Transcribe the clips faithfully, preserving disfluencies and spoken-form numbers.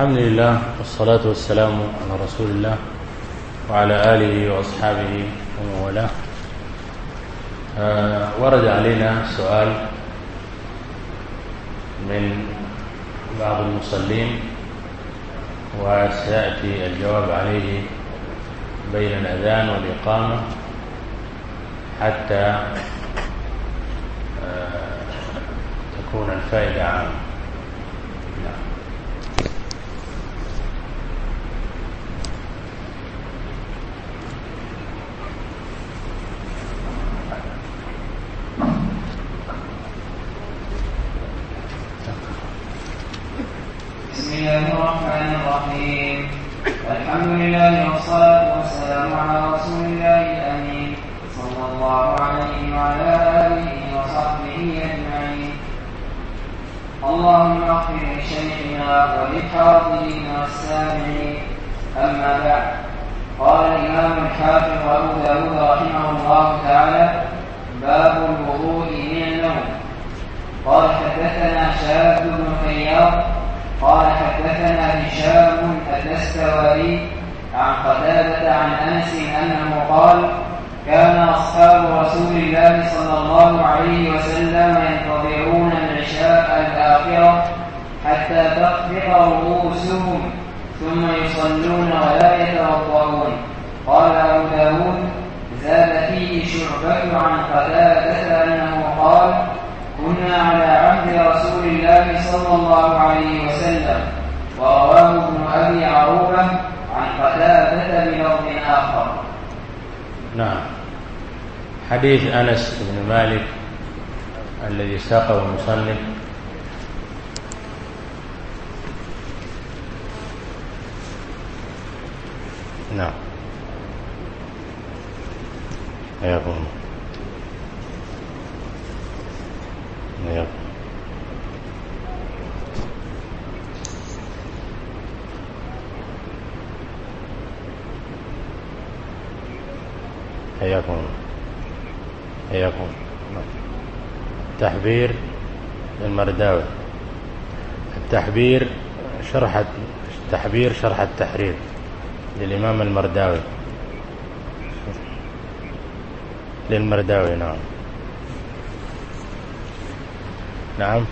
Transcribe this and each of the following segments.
الحمد لله والصلاة والسلام على رسول الله وعلى آله وأصحابه ومن والاه. آه ورد علينا سؤال من بعض المصلين وسيأتي الجواب عليه بين الأذان والإقامة حتى آه تكون الفائدة عامة. بسم الله الرحمن الرحيم. الحمد لله والصلاة والسلام على رسول الله الأمين صلى الله عليه وعلى آله وصحبه أجمعين. اللهم اغفر لشيخنا وللحاضرين والسامعين. أما بعد، قال الإمام الحافظ أبو داود رحمه الله تعالى: باب الوضوء من النوم. قال حدثنا شهاب بن خياط قال حدثنا هشام الدستوائي عن قتادة عن أنس أنه قال: كان أصحاب رسول الله صلى الله عليه وسلم ينتظرون العشاء الآخرة حتى تخفق رؤوسهم ثم يصلون ولا يتوضؤون. قال أبو داود: زاد فيه شعبة عن قتادة أنه قال: كنا على عهد رسول الله صلى الله عليه وسلم. ورواه ابن أبي عروبة عن قتادة بلفظ آخر. نعم. حديث أنس بن مالك الذي ساقه المصنف نعم يقول يقول حياكم حياكم تحبير المرداوي. التحبير شرح التحبير شرح التحرير للإمام المرداوي للمرداوي. نعم نعم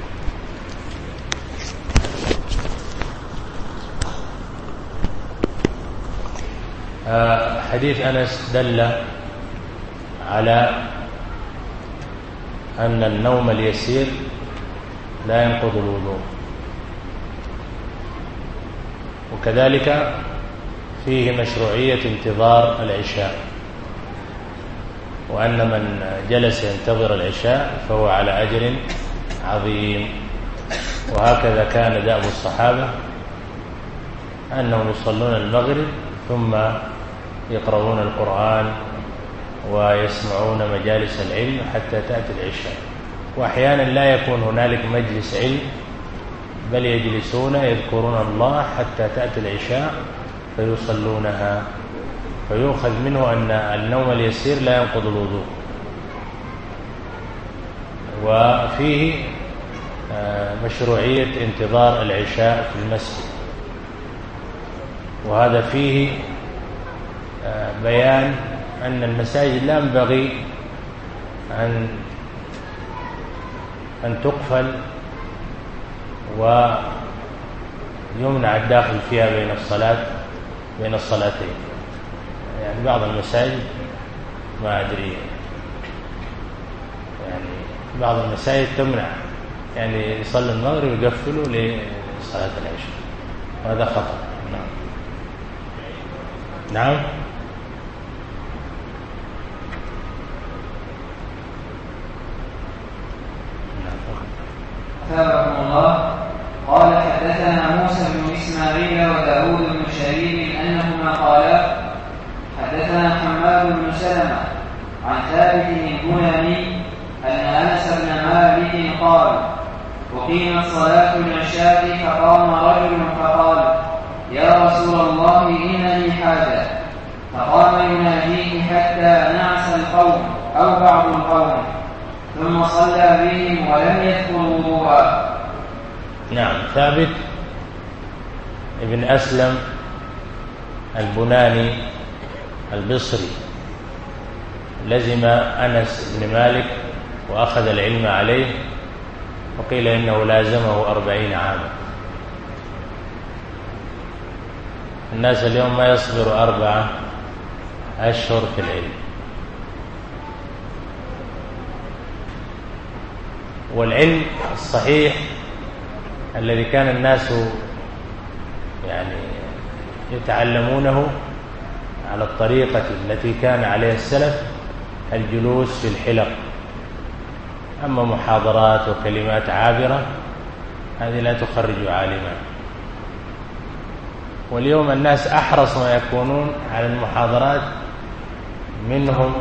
آه حديث أنس دل على أن النوم اليسير لا ينقض الوضوء، وكذلك فيه مشروعية انتظار العشاء، وأن من جلس ينتظر العشاء فهو على أجر عظيم. وهكذا كان دأب الصحابة أنهم يصلون المغرب ثم يقرؤون القرآن ويسمعون مجالس العلم حتى تأتي العشاء. وأحيانا لا يكون هنالك مجلس علم بل يجلسون يذكرون الله حتى تأتي العشاء فيصلونها، فيؤخذ منه أن النوم اليسير لا ينقض الوضوء. وفيه مشروعية انتظار العشاء في المسجد، وهذا فيه بيان أن المساجد لا ينبغي أن أن تقفل ويمنع الداخل فيها بين الصلاة بين الصلاتين. يعني بعض المساجد ما أدري يعني بعض المساجد تمنع يعني يصلي المغرب ويقفلوا لصلاة العشاء، هذا خطأ. نعم نعم أثابكم الله. قال حدثنا موسى بن إسماعيل وداود بن شريف أنهما قالا حدثنا حماد بن سلمة عن ثابت البناني أن أنس بن مالك قال: وقيمت صلاة العشاء فقام رجل فقال: يا رسول الله إن لي حاجة. فقام يناديه حتى نعس القوم أو بعض القوم، ثم صلى بهم ولم يذكر وضوءا. نعم. ثابت ابن أسلم البناني البصري لزم أنس بن مالك وأخذ العلم عليه، وقيل إنه لازمه أربعين عاما. الناس اليوم ما يصبر أربعة أشهر في العلم. والعلم الصحيح الذي كان الناس يعني يتعلمونه على الطريقة التي كان عليها السلف الجلوس في الحلق. أما محاضرات وكلمات عابرة هذه لا تخرج عالما. واليوم الناس أحرص ما يكونون على المحاضرات منهم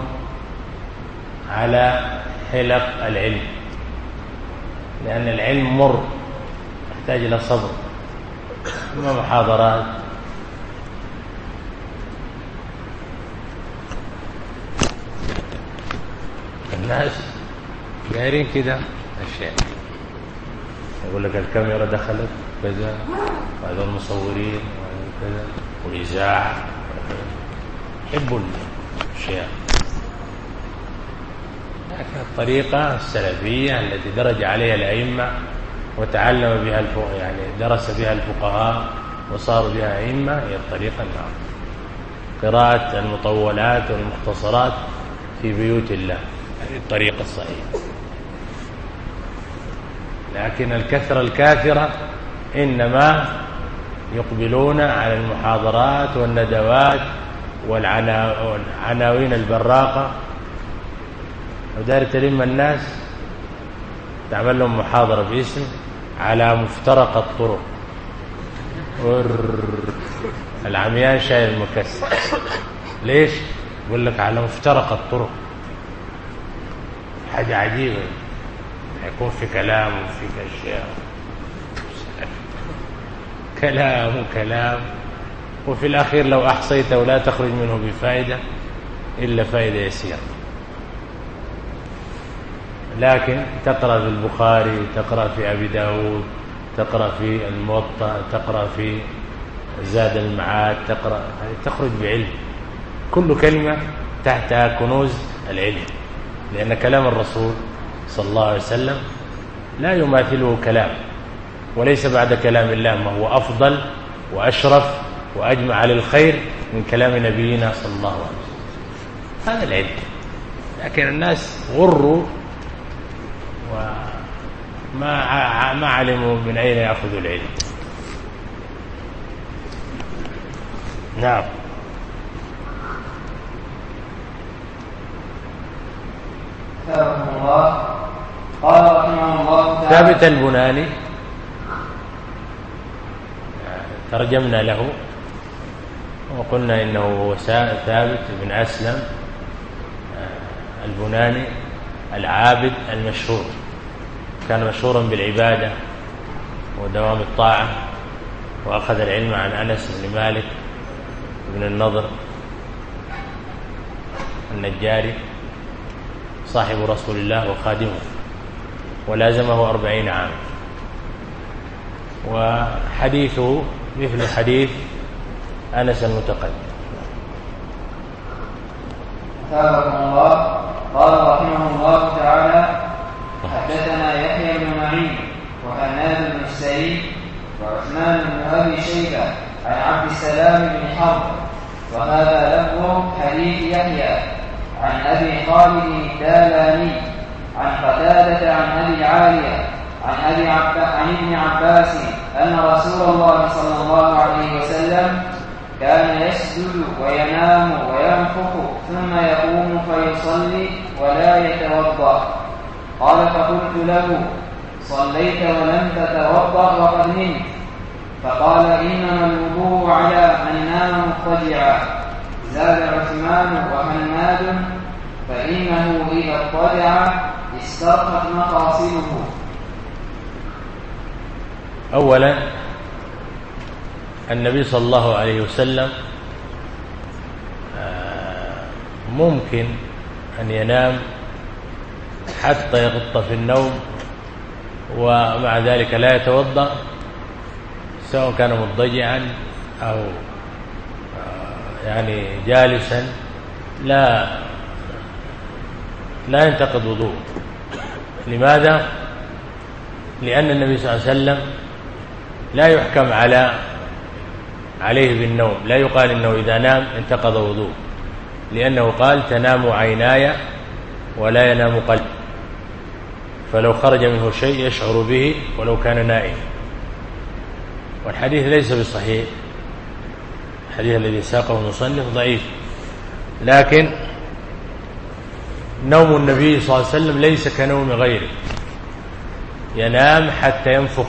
على حلق العلم، لأن العلم مر يحتاج إلى صبر. أما محاضرات الناس دايرين كده أشياء، يقول لك الكاميرا دخلت كذا وهذول المصورين وكذا والإذاعة، يحبوا الأشياء. لكن الطريقة السلفية التي درج عليها الأئمة وتعلم بها الفقهاء، يعني درس بها الفقهاء وصاروا بها أئمة، هي الطريقة النعم. قراءة المطولات والمختصرات في بيوت الله، هذه الطريقة الصحيحة. لكن الكثرة الكاثرة إنما يقبلون على المحاضرات والندوات والعناوين البراقة، ودار تلم الناس تعمل لهم محاضرة باسم على مفترق الطرق، العميان شايل المكسر. ليش؟ يقول لك على مفترق الطرق، حاجة عجيبة، يكون في كلام وفي أشياء، كلام وكلام، وفي الأخير لو أحصيته لا تخرج منه بفائدة إلا فائدة يسيرة. لكن تقرأ في البخاري، تقرأ في أبي داود، تقرأ في الموطأ، تقرأ في زاد المعاد، تقرأ، تخرج بعلم. كل كلمة تحتها كنوز العلم، لأن كلام الرسول صلى الله عليه وسلم لا يماثله كلام، وليس بعد كلام الله ما هو أفضل وأشرف وأجمع للخير من كلام نبينا صلى الله عليه وسلم. هذا العلم. لكن الناس غروا وما ما علموا من أين يأخذوا العلم. نعم. الله قال رحمه الله تعالى: ثابت البناني ترجمنا له وقلنا إنه هو ثابت بن أسلم البناني العابد المشهور، كان مشهورا بالعبادة ودوام الطاعة، وأخذ العلم عن أنس بن مالك بن النضر النجاري صاحب رسول الله وخادمه، ولازمه أربعين عام. وحديثه مثل حديث أنس المتقدم. أثابكم الله. قال رحمه الله تعالى: حدثنا يحيى بن معين وحناد بن السعيد وعثمان بن أبي شيبة عن عبد السلام بن حرب، وهذا لفظ حديث يحيى، عن أبي خالد الدالاني عن قتادة عن أبي عالية عن أبي عب... عن ابن عباس أن رسول الله صلى الله عليه وسلم كان يسجد وينام وينفخ ثم يقوم فيصلي ولا يتوضأ. قال: فقلت له: صليت ولم تتوضأ وقد نمت؟ فقال: إنما الوضوء على من نام مضطجعا. زاد عثمان وحناد: فإنه إذا اضطجع استرخت مفاصله. أولا، النبي صلى الله عليه وسلم ممكن أن ينام حتى يغط في النوم ومع ذلك لا يتوضأ، سواء كان مضطجعا أو يعني جالسا لا لا ينتقض وضوء. لماذا؟ لأن النبي صلى الله عليه وسلم لا يحكم على عليه بالنوم، لا يقال إنه إذا نام انتقض وضوء، لأنه قال تنام عيناي ولا ينام قلبي، فلو خرج منه شيء يشعر به ولو كان نائم. والحديث ليس بصحيح، الحديث الذي ساقه المصنف ضعيف، لكن نوم النبي صلى الله عليه وسلم ليس كنوم غيره، ينام حتى ينفخ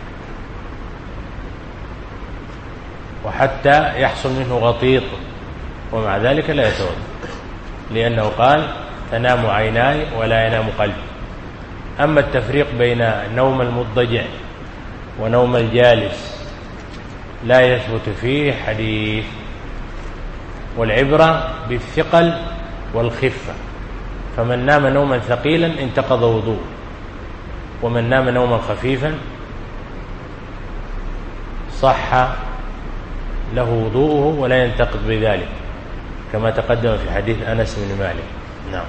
وحتى يحصل منه غطيط، ومع ذلك لا يتوضا، لأنه قال تنام عيناي ولا ينام قلبي. أما التفريق بين نوم المضطجع ونوم الجالس لا يثبت فيه حديث، والعبرة بالثقل والخفة، فمن نام نوما ثقيلا انتقض وضوء، ومن نام نوما خفيفا صح له وضوءه ولا ينتقض بذلك، كما تقدم في حديث أنس بن مالك. نعم.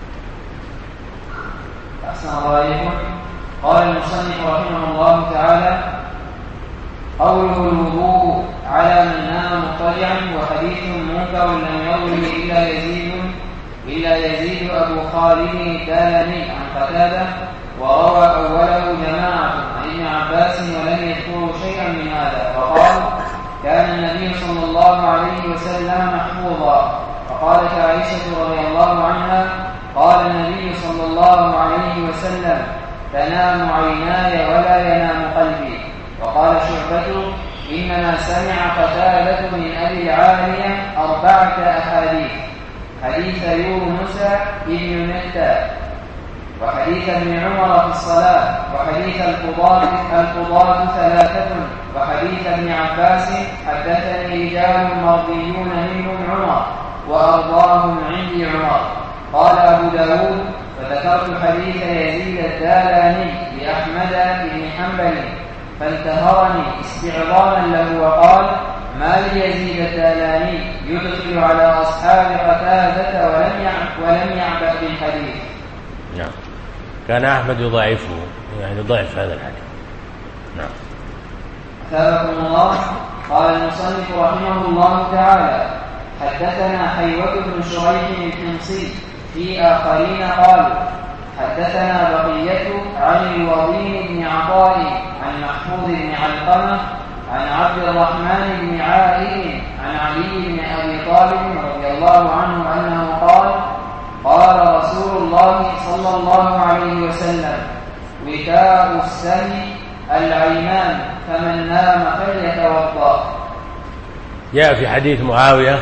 أحسن الله إليكم. قال المصنف رحمه الله تعالى: قوله الوضوء على من نام مضطجعا وحديث منكر لم يروه إلا يزيد إلا يزيد أبو خالد الدالمي عن قتادة، وروى أوله جماعة عن ابن عباس ولم يذكروا شيئا من هذا، وقال كان النبي صلى الله عليه وسلم محفوظا. فقالت عائشة رضي الله عنها: قال النبي صلى الله عليه وسلم تنام عيناي ولا ينام قلبي. وقال شعبة: إنما سمع قتادة من أبي العالية أربعة أحاديث: حديث يونس بن متى، وحديث ابن عمر في الصلاة، وحديث القضاة القضاة ثلاثة، وحديث ابن عباس حدثني رجال مرضيون منهم عمر وأرضاهم عندي عمر. قال أبو داود: فذكرت حديث يزيد الدالاني لأحمد بن حنبل فانتهرني استعظاما له، وقال: ما ليزيد الدالاني يدخل على أصحاب قتادة ولم ولم يعبأ بالحديث. نعم. كان أحمد يضاعفه، يعني ضعف هذا الحديث. نعم. أثابكم الله. قال المصنف رحمه الله تعالى: حدثنا حيوة بن شريح الحمصي في آخرين قالوا حدثنا بقية عن الوضين بن عطاء عن محفوظ بن علقمة عن عبد الرحمن بن عائد عن علي بن أبي طالب رضي الله عنه أنه قال: قال رسول الله صلى الله عليه وسلم: وكاء السم العينان، فمن نام فليتوضأ. جاء في حديث معاوية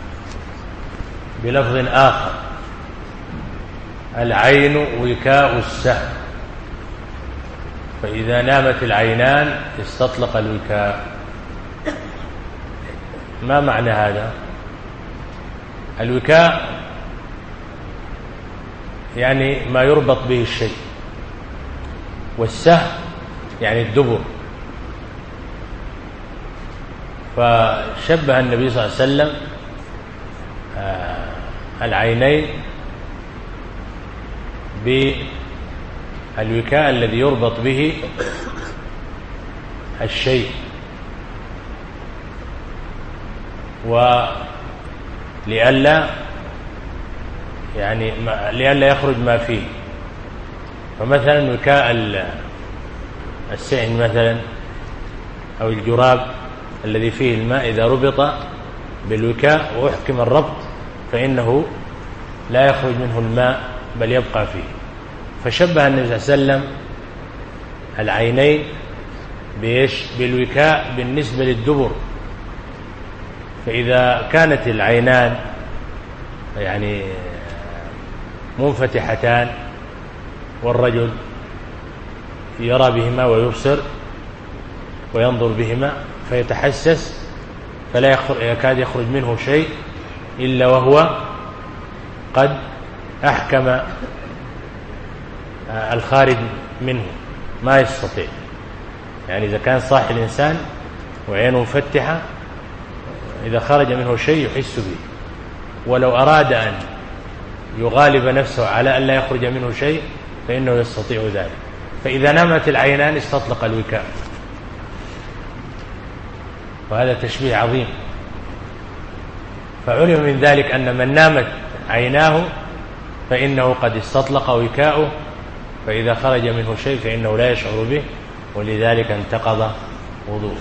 بلفظ آخر: العين وكاء السهم، فإذا نامت العينان استطلق الوكاء. ما معنى هذا؟ الوكاء يعني ما يربط به الشيء، والسهم يعني الدبر. فشبه النبي صلى الله عليه وسلم العينين بالوكاء الذي يربط به الشيء، ولئلا يعني لئلا يخرج ما فيه. فمثلا وكاء السعن مثلا أو الجراب الذي فيه الماء إذا ربط بالوكاء وأحكم الربط فإنه لا يخرج منه الماء بل يبقى فيه. فشبه النبي صلى الله عليه وسلم العينين بإيش؟ بالوكاء بالنسبة للدبر. فإذا كانت العينان يعني منفتحتان والرجل يرى بهما ويبصر وينظر بهما فيتحسس، فلا يكاد يخرج منه شيء إلا وهو قد أحكم الخارج منه، ما يستطيع. يعني إذا كان صاحي الإنسان وعينه مفتحة إذا خرج منه شيء يحس به، ولو أراد أن يغالب نفسه على أن لا يخرج منه شيء فإنه يستطيع ذلك. فإذا نامت العينان استطلق الوكاء، وهذا تشبيه عظيم. فعلم من ذلك أن من نامت عيناه فإنه قد استطلق وكاؤه، فإذا خرج منه شيء فإنه لا يشعر به، ولذلك انتقض وضوءه.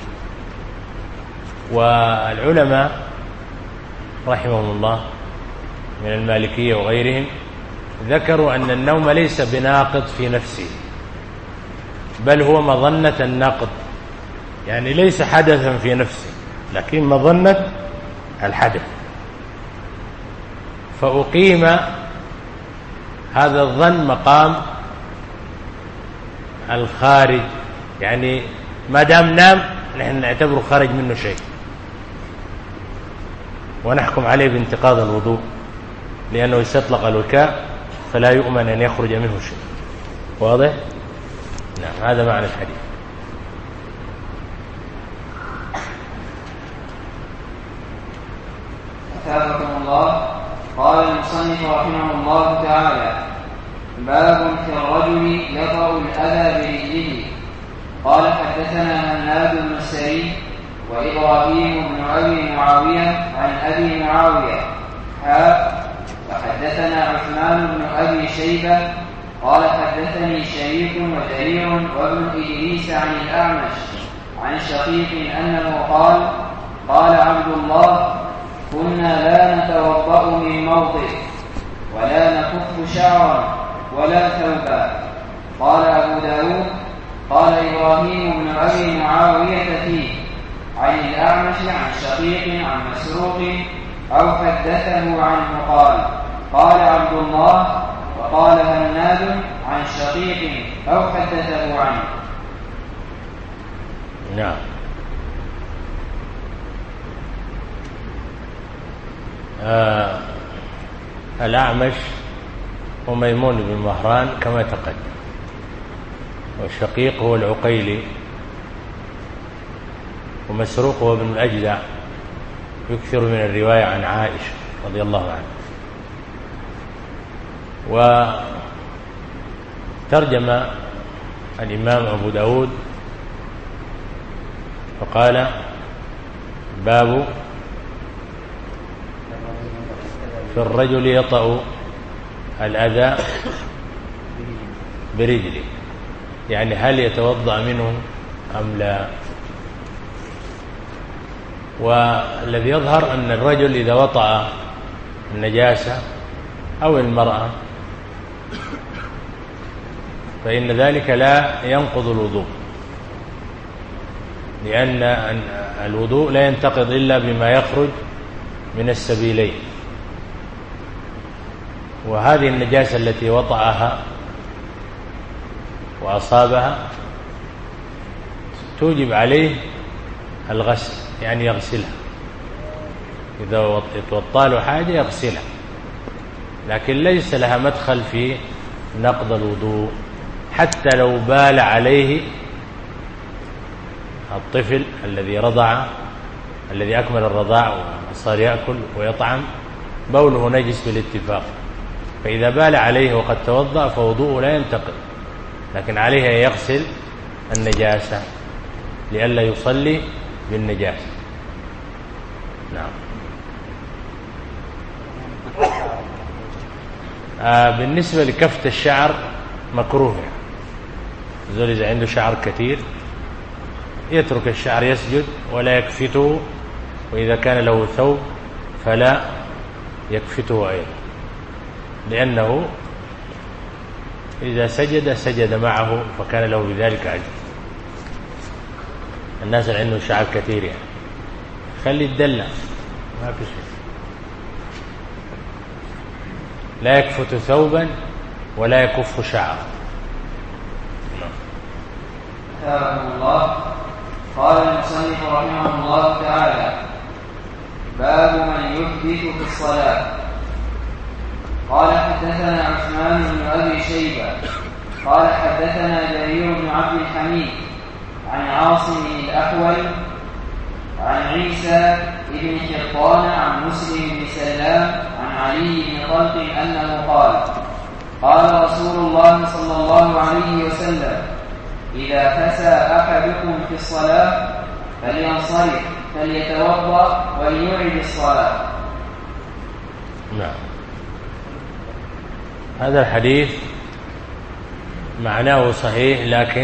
والعلماء رحمهم الله من المالكية وغيرهم ذكروا أن النوم ليس بناقض في نفسه، بل هو مظنة النقض، يعني ليس حدثا في نفسه لكن مظنة الحدث، فأقيم هذا الظن مقام الخارج، يعني ما دام نام نحن نعتبره خارج منه شيء ونحكم عليه بانتقاض الوضوء، لأنه استطلق الوكاء فلا يؤمن أن يخرج منه شيء. واضح؟ نعم، هذا معنى الحديث. أثابكم الله. قال المصنف رحمه الله تعالى: باب في الرجل يطأ الأذى برجله. قال حدثنا هناد بن السري وإبراهيم بن أبي معاوية عن أبي معاوية حاء وحدثنا عثمان بن أبي شيبة قال حدثني شريك وجرير وابن إدريس عن الأعمش عن شقيق أنه قال: قال عبد الله: كنا لا نتوضأ من موضع ولا نكف شعرا ولا ثوبا. قال أبو داود: قال إبراهيم بن أبي معاوية فيه عن الأعمش عن شقيق عن مسروق أو حدثه عنه قال: قال عبد الله وقال هناد عن شقيق أو حدثه عنه. نعم. آه الأعمش وميمون بن مهران كما تقدم، والشقيق هو العقيلي، ومسروق هو ابن الأجدع يكثر من الرواية عن عائشة رضي الله عنها. وترجم الإمام أبو داود فقال: باب في الرجل يطأ الأذى برجله، يعني هل يتوضأ منه أم لا؟ والذي يظهر أن الرجل إذا وطأ النجاسة أو المرأة فإن ذلك لا ينقض الوضوء، لأن الوضوء لا ينتقض إلا بما يخرج من السبيلين، وهذه النجاسة التي وطأها وأصابها توجب عليه الغسل، يعني يغسلها، إذا توطى له حاجة يغسلها، لكن ليس لها مدخل في نقض الوضوء، حتى لو بال عليه الطفل الذي رضع، الذي أكمل الرضاع وصار يأكل ويطعم، بوله نجس بالاتفاق، فإذا بال عليه وقد توضأ فوضوءه لا ينتقض، لكن عليه أن يغسل النجاسة لئلا يصلي بالنجاسة. نعم. آه بالنسبة لكفت الشعر مكروه، زول إذا عنده شعر كثير يترك الشعر يسجد ولا يكفته، وإذا كان له ثوب فلا يكفته أيضا، لأنه إذا سجد سجد معه فكان له بذلك أجر. الناس اللي عندهم شعر كثير يعني خلي الدلة ما في شيء، لا يكفت ثوبا ولا يكف شعرا. رحمه الله. قال المصنف رحمه الله تعالى: باب من يحدث في الصلاة. قال حدثنا عثمان بن أبي شيبة قال حدثنا جرير بن عبد الحميد عن عاصم الأحول عن عيسى بن حطان عن مسلم بن سلام عن علي بن طلق أنه قال قال رسول الله صلى الله عليه وسلم إذا فسى أحدكم في الصلاة فلينصرف فليتوضأ وليعد الصلاة. نعم. هذا الحديث معناه صحيح، لكن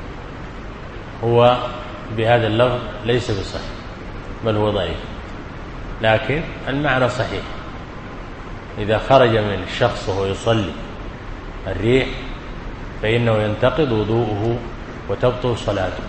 هو بهذا اللفظ ليس بصحيح بل هو ضعيف، لكن المعنى صحيح. إذا خرج من الشخص وهو يصلي الريح فإنه ينتقض وضوءه وتبطل صلاته،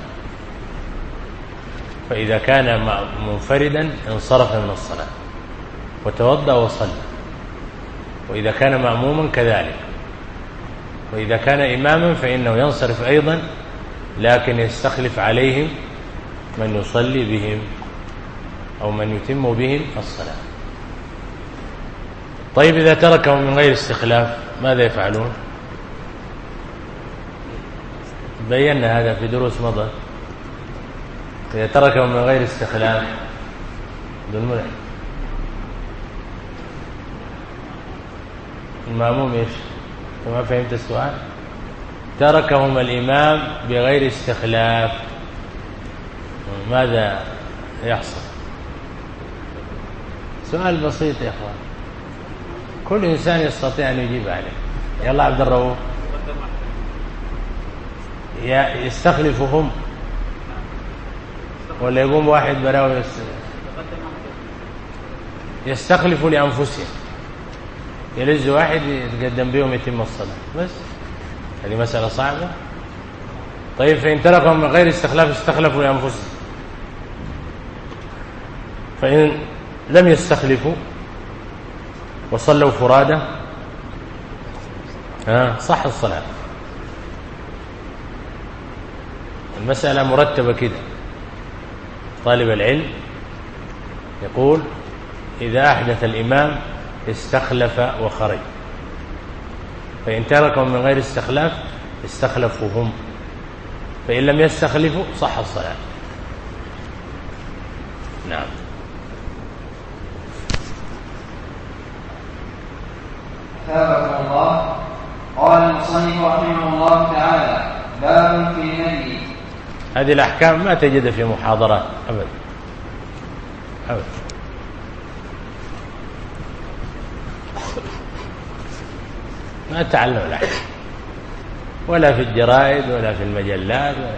فإذا كان منفردا انصرف من الصلاة وتوضأ وصلى، وإذا كان مأموما كذلك، وإذا كان إماما فإنه ينصرف أيضا، لكن يستخلف عليهم من يصلي بهم أو من يتم بهم الصلاة. طيب إذا تركه من غير استخلاف ماذا يفعلون؟ بينا هذا في دروس مضى. إذا تركه من غير استخلاف دون منع المأموم إيش؟ ما فهمت السؤال؟ تركهم الإمام بغير استخلاف ماذا يحصل؟ سؤال بسيط يا إخوان، كل إنسان يستطيع أن يجيب عليه. يلا عبد الرؤوف. يستخلفهم ولا يقوم واحد براوي يستخلفوا لأنفسهم، يلز واحد يتقدم بهم يتم الصلاة بس. هذه مسألة صعبة. طيب فإن تركهم من غير استخلاف استخلفوا لأنفسهم، فإن لم يستخلفوا وصلوا فرادى ها صح الصلاة. المسألة مرتبة كده. طالب العلم يقول إذا أحدث الإمام استخلف وخرج، فإن تركهم من غير استخلاف استخلفوا هم، فإن لم يستخلفوا صح الصلاة. نعم. أثابكم الله. قال المصنف رحمه الله تعالى باب في المني. هذه الأحكام ما تجد في محاضرات أبدا أبدا. ما تعلم الأحكام ولا في الجرائد ولا في المجلات ولا.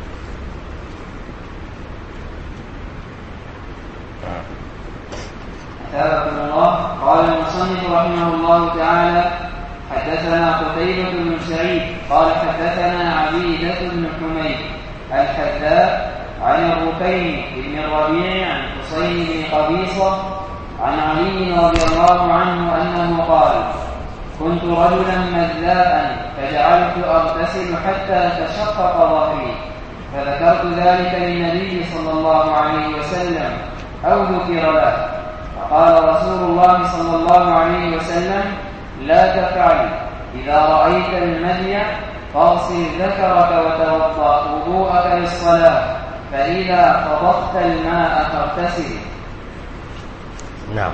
أثابكم الله. قال المصنف رحمه الله تعالى حدثنا قتيبة بن سعيد قال حدثنا عبيدة بن حميد الحذاء عن الركين بن الربيع عن حسين بن قبيصة عن علي رضي الله عنه أنه قال كنت رجلا مذاء فجعلت أغتسل حتى تشقق ظهري، فذكرت ذلك للنبي صلى الله عليه وسلم أو ذكر له، فقال رسول الله صلى الله عليه وسلم لا تفعل، إذا رأيت المذي فاغسل ذكرك وتوضأ وضوءك للصلاة، فإذا فضخت الماء فاغتسل. نعم.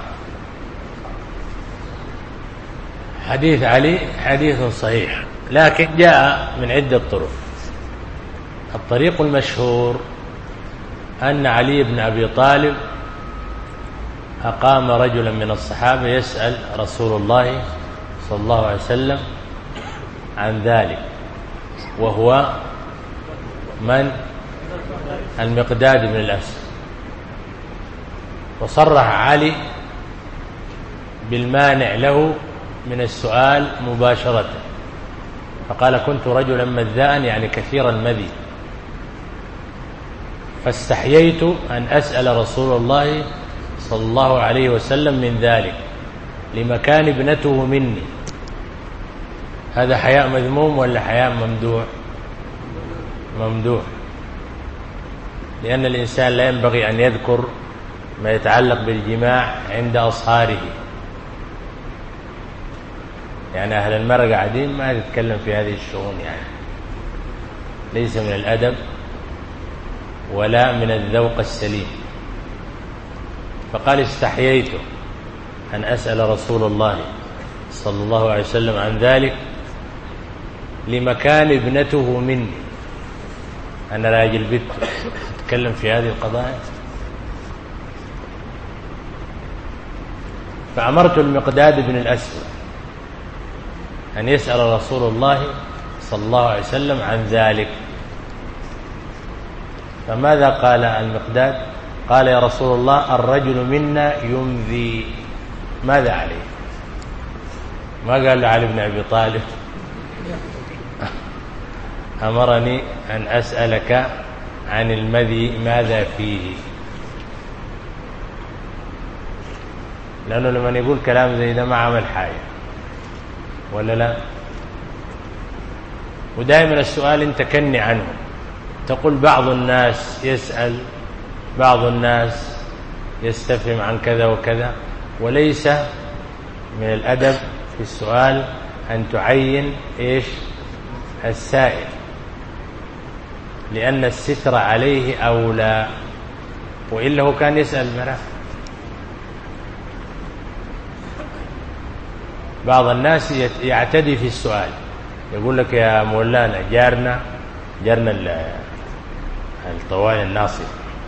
حديث علي حديث صحيح، لكن جاء من عدة طرق. الطريق المشهور أن علي بن أبي طالب أقام رجلا من الصحابة يسأل رسول الله صلى الله عليه وسلم عن ذلك، وهو من؟ المقداد بن الأسود. وصرح علي بالمانع له من السؤال مباشرة، فقال كنت رجلا مذاء يعني كثير المذي، فاستحييت أن أسأل رسول الله صلى الله عليه وسلم من ذلك لمكان ابنته مني. هذا حياء مذموم ولا حياء ممدوح؟ ممدوح، لأن الإنسان لا ينبغي أن يذكر ما يتعلق بالجماع عند أصهاره، يعني أهل المرء قاعدين ما يتكلم في هذه الشؤون، يعني ليس من الأدب ولا من الذوق السليم. فقال استحييت أن أسأل رسول الله صلى الله عليه وسلم عن ذلك لمكان ابنته مني، أنا راجل بيت أتكلم في هذه القضايا. فأمرت المقداد بن الأسود أن يسأل رسول الله صلى الله عليه وسلم عن ذلك. فماذا قال المقداد؟ قال يا رسول الله الرجل منا يمذي، ماذا عليه؟ ما قال له علي بن أبي طالب أمرني أن أسألك عن المذي ماذا فيه، لأنه لما يقول كلام زي ده ما عمل حاجة ولا لا. ودائما السؤال انت كني عنه، تقول بعض الناس يسأل، بعض الناس يستفهم عن كذا وكذا، وليس من الأدب في السؤال أن تعين إيش السائل، لأن الستر عليه أولى، وإلا هو كان يسأل مرة. بعض الناس يعتدي في السؤال، يقول لك يا مولانا جارنا جارنا الطوال الناصر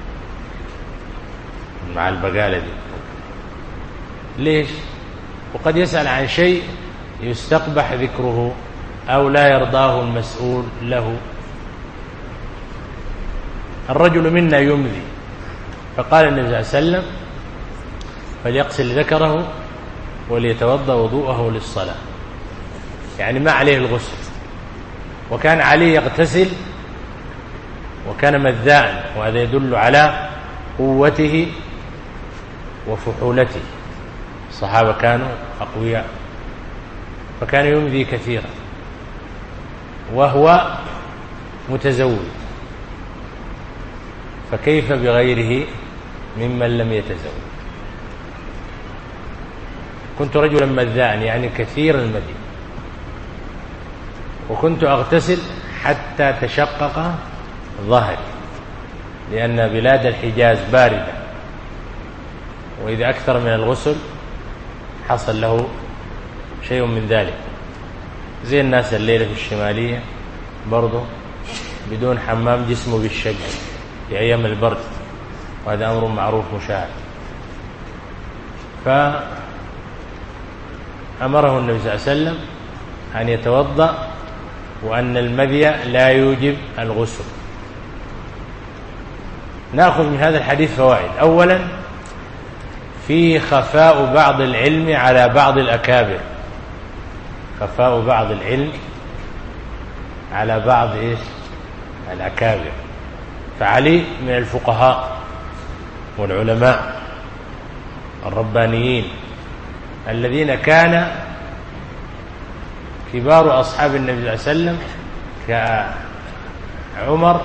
مع البقالة دي، ليش؟ وقد يسأل عن شيء يستقبح ذكره أو لا يرضاه المسؤول له. الرجل منا يمذي، فقال النبي صلى الله عليه وسلم فليغسل ذكره وليتوضأ وضوءه للصلاة، يعني ما عليه الغسل. وكان علي يغتسل وكان مذاء، وهذا يدل على قوته وفحولته. الصحابة كانوا أقوياء، فكان يمذي كثيرا وهو متزوج، فكيف بغيره ممن لم يتزوج؟ كنت رجلا مذاء يعني كثير المذي، وكنت أغتسل حتى تشقق ظهري، لأن بلاد الحجاز باردة، وإذا أكثر من الغسل حصل له شيء من ذلك، زي الناس الليلة في الشمالية برضو بدون حمام جسمه بالشج في أيام البرد، وهذا أمر معروف مشاهد. فأمره النبي صلى الله عليه وسلم أن يتوضأ، وأن المذي لا يوجب الغسل. نأخذ من هذا الحديث فوائد. أولا فيه خفاء بعض العلم على بعض الأكابر، خفاء بعض العلم على بعض إيش الأكابر. فعلي من الفقهاء والعلماء الربانيين الذين كان كبار أصحاب النبي صلى الله عليه وسلم كعمر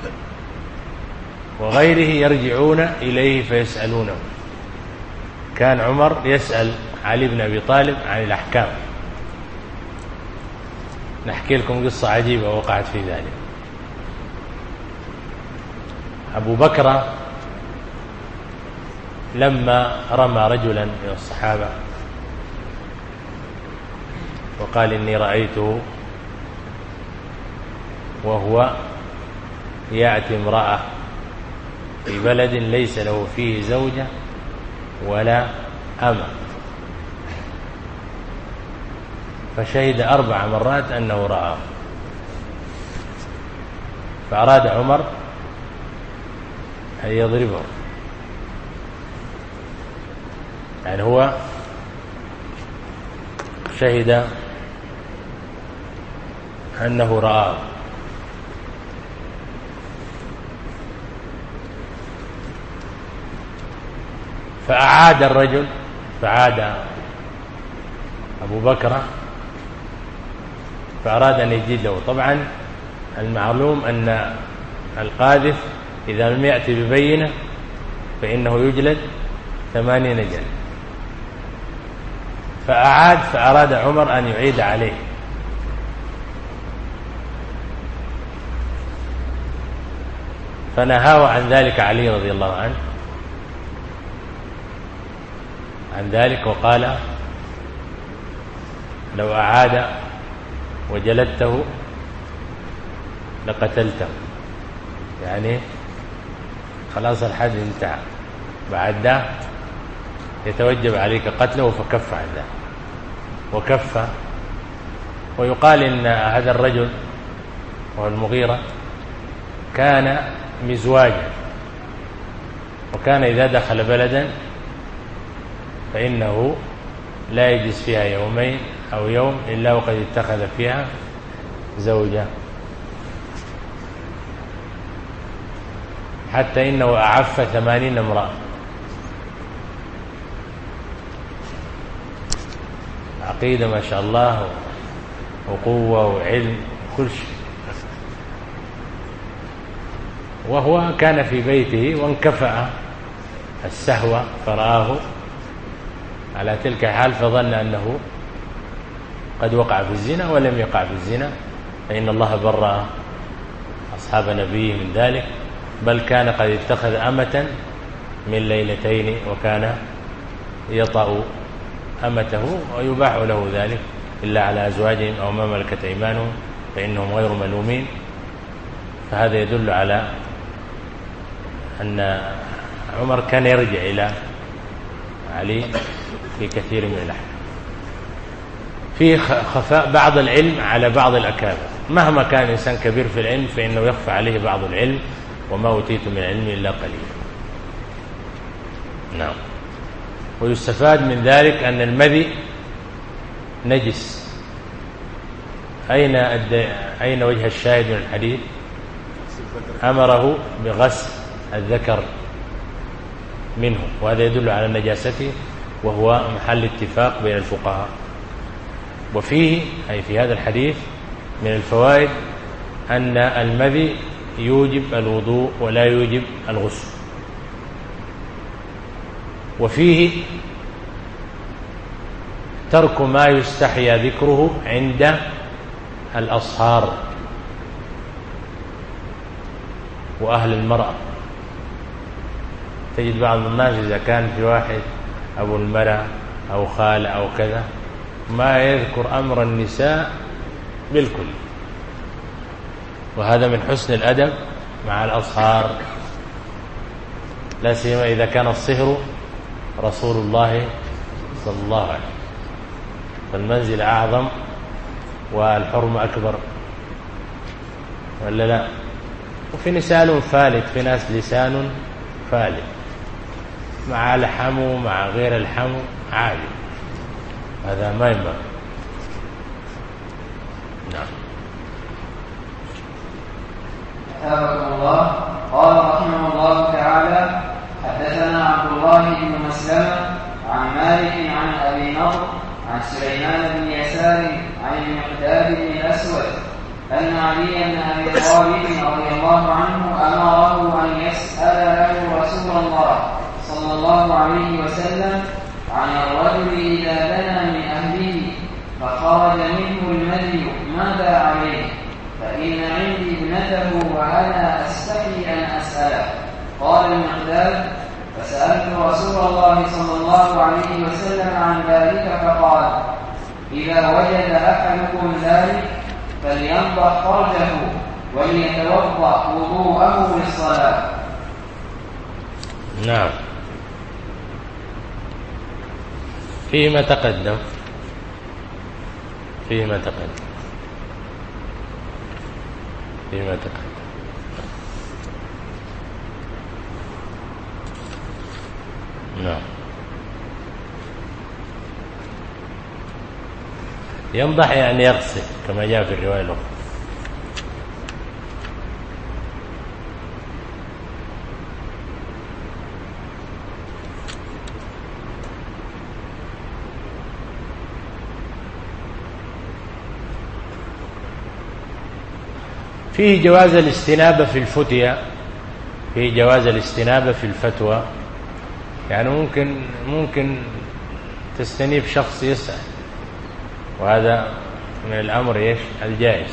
وغيره يرجعون إليه فيسألونه. كان عمر يسأل علي بن أبي طالب عن الأحكام. نحكي لكم قصة عجيبة وقعت في ذلك. أبو بكر لما رمى رجلا من الصحابة وقال إني رأيته وهو يأتي امرأة في بلد ليس له فيه زوجة ولا أمة، فشهد أربع مرات أنه رآه. فأراد عمر أن يضربه، يعني هو شهد أنه رآه. فأعاد الرجل، فعاد أبو بكر فأراد أن يجيد له. طبعا المعلوم أن القاذف إذا لم يأتي ببينة فإنه يجلد ثمانين جلد. فأعاد، فأراد عمر أن يعيد عليه، فنهاه عن ذلك علي رضي الله عنه، عن ذلك وقال لو أعاد وجلدته لقتلته، يعني خلاص الحد انتهى، بعد ده يتوجب عليك قتله، فكف عن ذلك وكف. ويقال إن هذا الرجل وهو المغيرة كان مزواجا، وكان إذا دخل بلدا فإنه لا يجلس فيها يومين أو يوم إلا وقد اتخذ فيها زوجة، حتى إنه أعف ثمانين امرأة. عقيدة ما شاء الله وقوة وعلم كل شيء. وهو كان في بيته وانكفأ السهوة فرآه على تلك الحال، فظن أنه قد وقع في الزنا ولم يقع في الزنا، فإن الله برأ أصحاب نبيه من ذلك، بل كان قد اتخذ أمة من ليلتين، وكان يطأ أمته ويباح له ذلك إلا على أزواجهم أو ما ملكت أيمانهم فإنهم غير ملومين. فهذا يدل على أن عمر كان يرجع إلى علي في كثير من الأحيان. في خفاء بعض العلم على بعض الأكابر، مهما كان إنسان كبير في العلم فإنه يخفى عليه بعض العلم، وما أوتيت من العلم إلا قليلا. نعم. ويستفاد من ذلك أن المذي نجس. أين أين وجه الشاهد من الحديث؟ أمره بغسل الذكر منه، وهذا يدل على نجاسته، وهو محل اتفاق بين الفقهاء. وفيه أي في هذا الحديث من الفوائد أن المذي يوجب الوضوء ولا يوجب الغسل. وفيه ترك ما يستحيا ذكره عند الأصهار وأهل المرأة. تجد بعض الناس إذا كان في واحد أبو المرأة أو خال أو كذا ما يذكر أمر النساء بالكل، وهذا من حسن الأدب مع الأصهار، لا سيما إذا كان الصهر رسول الله صلى الله عليه وسلم، فالمنزل أعظم والحرم أكبر، ولا لا؟ وفي لسان فالت، في ناس لسان فالت مع الحمو مع غير الحمو عادي، هذا ما ينبغي. نعم. أثابكم الله. قال رحمه الله تعالى: حدثنا عبد الله بن مسلمة عن مالك عن أبي نضر عن سليمان بن يسار عن المقداد بن الأسود أن علي بن أبي طالب رضي الله عنه أمره أن يسأل له رسول الله صلى الله عليه وسلم عن الرجل إذا دنا من أهله فخرج منه المذي ماذا عليه، فإن عندي ابنته وأنا أستحي أن أسأله. قال المقداد: فسألت رسول الله صلى الله عليه وسلم عن ذلك فقال: إذا وجد أحدكم ذلك فلينضح فرجه وليتوضأ وضوءه للصلاة. نعم. فيما تقدم فيما تقدم فيما تقدم نعم. ينضح يعني يغسل كما جاء في الرواية الأخرى. فيه جواز الاستنابة في الفتية، فيه جواز الاستنابة في الفتوى، يعني ممكن ممكن تستنيب شخص يسأل، وهذا من الأمر ايش الجائز.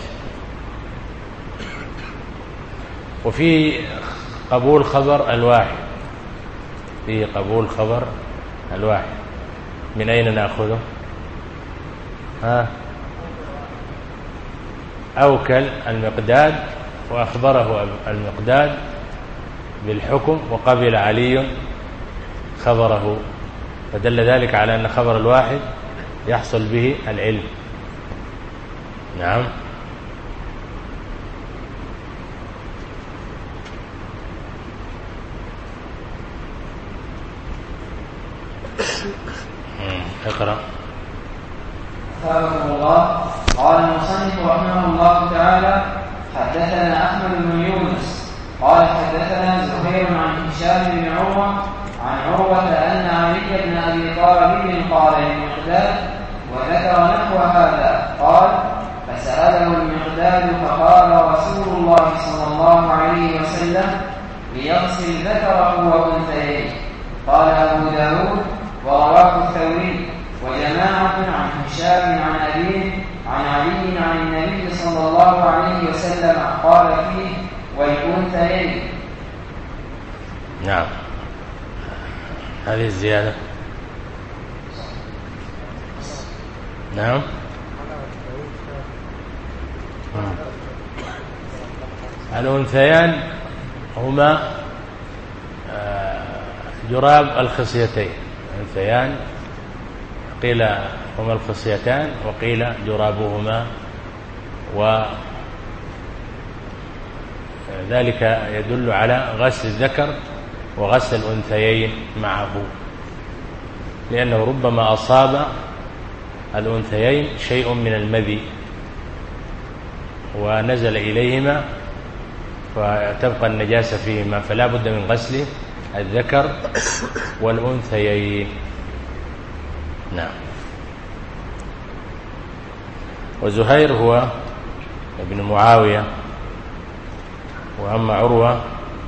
وفي قبول خبر الواحد، فيه قبول خبر الواحد، من أين نأخذه؟ ها أوكل المقداد وأخبره المقداد بالحكم وقبل علي خبره، فدل ذلك على أن خبر الواحد يحصل به العلم. نعم. اقرأ. أثابكم الله. قال المصنف رحمه الله تعالى: حدثنا أحمد بن يونس قال حدثنا زهير عن هشام بن عروة عن عروة أن علي بن أبي طالب قال للمقداد وذكر نحو هذا، قال: فسأله المقداد فقال رسول الله صلى الله عليه وسلم ليغسل ذكره وأنثيه. قال أبو داود ورواه الثوري وجماعة عن هشام عن أبيه عن علي عن النبي صلى الله عليه وسلم قال فيه والأنثيين. نعم. هذه الزيادة. نعم. الأنثيان هما جراب الخصيتين. الأنثيان قيل هما الخصيتان وقيل جرابهما، وذلك يدل على غسل الذكر وغسل الأنثيين معه، لأنه ربما أصاب الأنثيين شيء من المذي ونزل إليهما فتبقى النجاسة فيهما، فلا بد من غسل الذكر والأنثيين. نعم. وزهير هو ابن معاوية، وأما عروة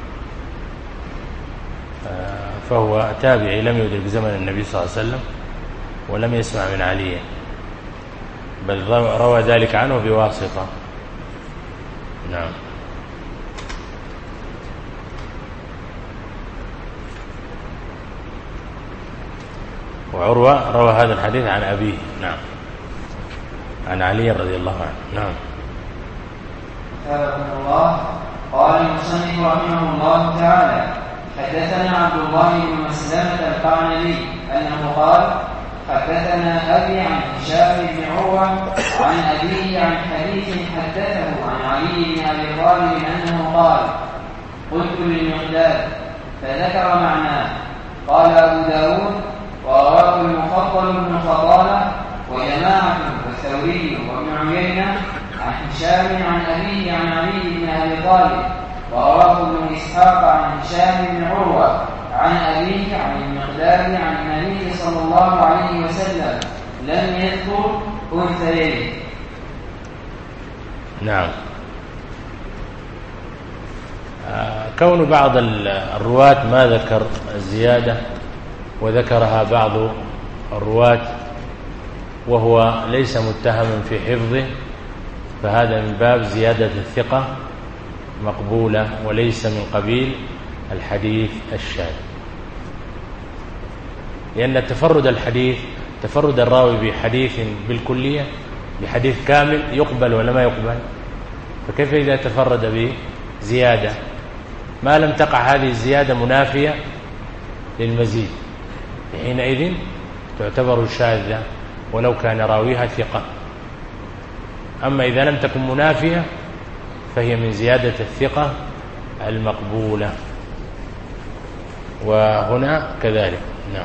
فهو تابعي لم يدرك زمن النبي صلى الله عليه وسلم ولم يسمع من علي، بل روى ذلك عنه بواسطة. نعم. وعروة روى هذا الحديث عن أبيه. نعم. عن علي رضي الله عنه. نعم. أثابكم الله. قال المصنف رحمه الله تعالى: حدثنا عبد الله بن مسلمة القعنبي أنه قال: حدثنا أبي عن هشام بن عروة عن أبيه عن حديث حدثه عن علي بن أبي طالب أنه قال: قلت للمقداد فذكر معناه. قال أبو داود ورواه المفضل بن فضالة وجماعة والثوري وابن عيينة عن هشام عن أبيه عن علي بن أبي طالب، ورواه ابن إسحاق عن هشام بن عروة عن أبيه عن المقداد عن النبي صلى الله عليه وسلم لم يذكر أنثيين. نعم. كون بعض الرواة ما ذكر الزيادة وذكرها بعض الرواة وهو ليس متهم في حفظه، فهذا من باب زيادة الثقة مقبولة وليس من قبيل الحديث الشاذ، لأن تفرد الحديث تفرد الراوي بحديث بالكلية بحديث كامل يقبل ولا ما يقبل، فكيف إذا تفرد بزيادة ما لم تقع هذه الزيادة منافية للمزيد، حينئذ تعتبر شاذة ولو كان راويها ثقة. أما إذا لم تكن منافية فهي من زيادة الثقة المقبولة، وهنا كذلك. نعم.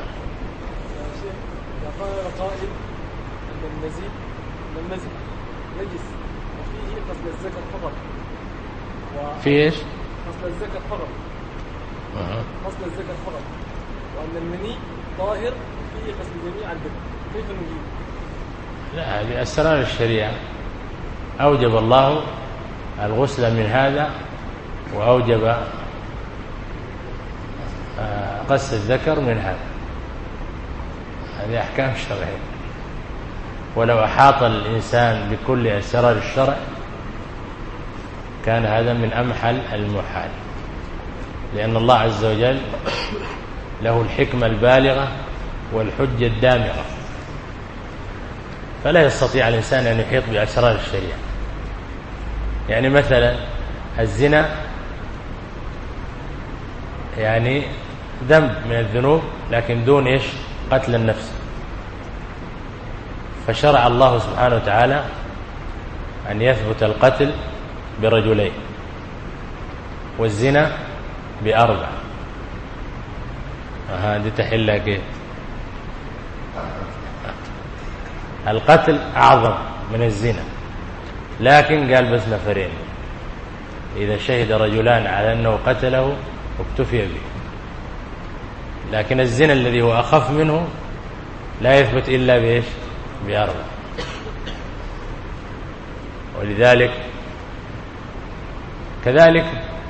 قال قائل أن المزيد أن المزيد نجس وفيه غسل الذكر فقط. في ايش؟ غسل الذكر فقط. أه. غسل الذكر فقط، وأن المني طاهر فيه غسل جميع الذكر. كيف نجيب؟ لا، هذه أسرار الشريعة. أوجب الله الغسل من هذا وأوجب غسل الذكر من هذا، هذه أحكام شرعية. ولو أحاط الإنسان بكل أسرار الشرع كان هذا من أمحل المحال، لأن الله عز وجل له الحكمة البالغة والحجة الدامغة، فلا يستطيع الإنسان أن يحيط بأسرار الشريعة. يعني مثلا الزنا يعني ذنب من الذنوب لكن دون إيش؟ قتل النفس، فشرع الله سبحانه وتعالى أن يثبت القتل برجلين والزنا بأربع. هذه تحلها كيف؟ القتل أعظم من الزنا، لكن قال بس نفرين، إذا شهد رجلان على أنه قتله اكتفي به. لكن الزنا الذي هو أخف منه لا يثبت إلا بإيش؟ بأربع. ولذلك كذلك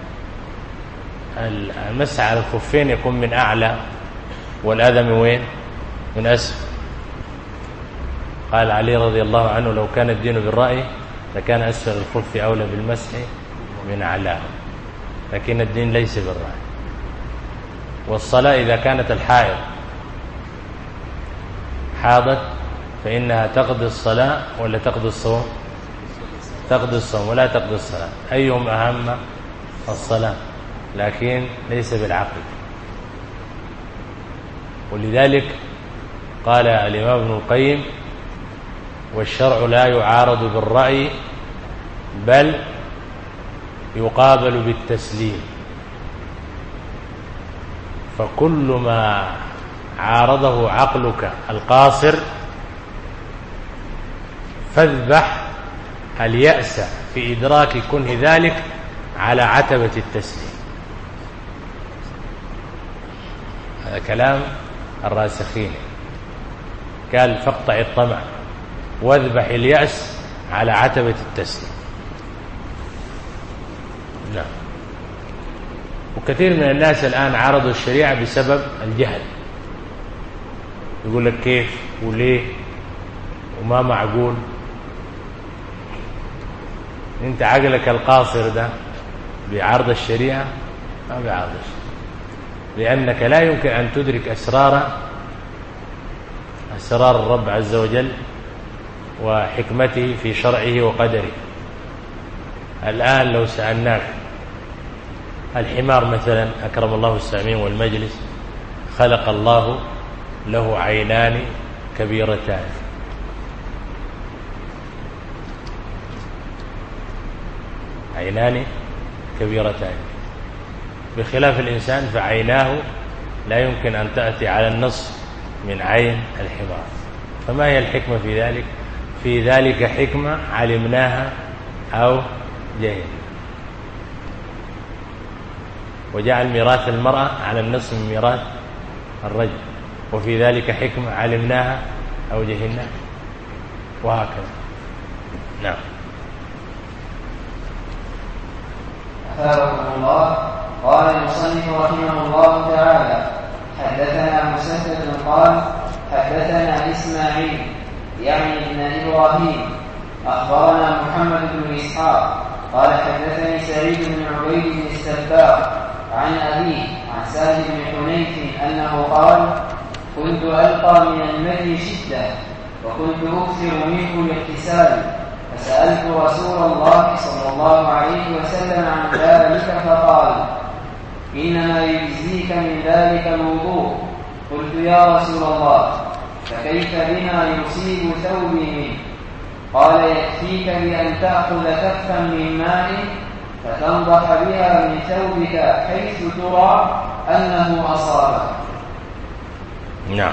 المسح على الخفين يكون من أعلى والأذى من وين؟ من أسفل. قال علي رضي الله عنه لو كان الدين بالرأي لكان أسفل الخف أولى بالمسح من أعلاه، لكن الدين ليس بالرأي. والصلاة إذا كانت الحائض حاضت فإنها تقضي الصلاة ولا تقضي الصوم؟ تقضي الصوم ولا تقضي الصلاة. أيهم أهم؟ الصلاة، لكن ليس بالعقل. ولذلك قال الإمام ابن القيم والشرع لا يعارض بالرأي بل يقابل بالتسليم، فكل ما عارضه عقلك القاصر فاذبح اليأس في إدراك كنه ذلك على عتبة التسليم. هذا كلام الراسخين. قال فاقطع الطمع واذبح اليأس على عتبة التسليم. نعم. وكثير من الناس الآن عارضوا الشريعة بسبب الجهل، يقول لك كيف وليه وما معقول. انت عقلك القاصر ده بعرض الشريعة ما بعرض الشريعة، لأنك لا يمكن أن تدرك أسرار أسرار الرب عز وجل وحكمته في شرعه وقدره. الآن لو سألناك الحمار مثلا أكرم الله السامعين والمجلس خلق الله له عينان كبيرتان، عينان كبيرتان، بخلاف الإنسان فعيناه لا يمكن أن تأتي على النصف من عين الحمار. فما هي الحكمة في ذلك؟ في ذلك حكمة علمناها أو جهلنا. وجعل ميراث المرأة على النصف من ميراث الرجل، وفي ذلك حكمة علمناها أو جهلناها، وهكذا. نعم. أثابكم الله. قال المصنف رحمه الله تعالى حدثنا مسدد قال حدثنا إسماعيل يعني ابن إبراهيم أخبرنا محمد بن إسحاق قال حدثني سعيد بن عبيد بن السباق عن أبيه عن سهل بن حنيف أنه قال كنت ألقى من المدي شدة وكنت أكثر منه الاغتسال، فسألت رسول الله صلى الله عليه وسلم عن ذلك فقال إنما يجزيك من ذلك الوضوء. قلت يا رسول الله فكيف بما يصيب ثوبي منه؟ قال يكفيك بأن تأخذ كفا من ماء فتنضح بها من ثوبك حيث ترى أنه أصابك. نعم.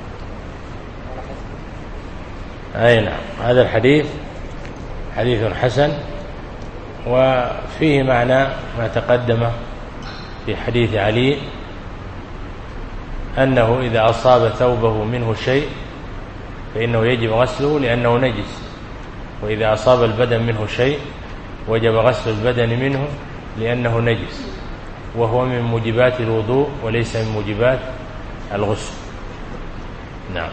أي نعم. هذا الحديث حديث حسن، وفيه معنى ما تقدم في حديث علي أنه إذا أصاب ثوبه منه شيء فإنه يجب غسله لأنه نجس، وإذا أصاب البدن منه شيء وجب غسل البدن منه لأنه نجس، وهو من موجبات الوضوء وليس من موجبات الغسل. نعم.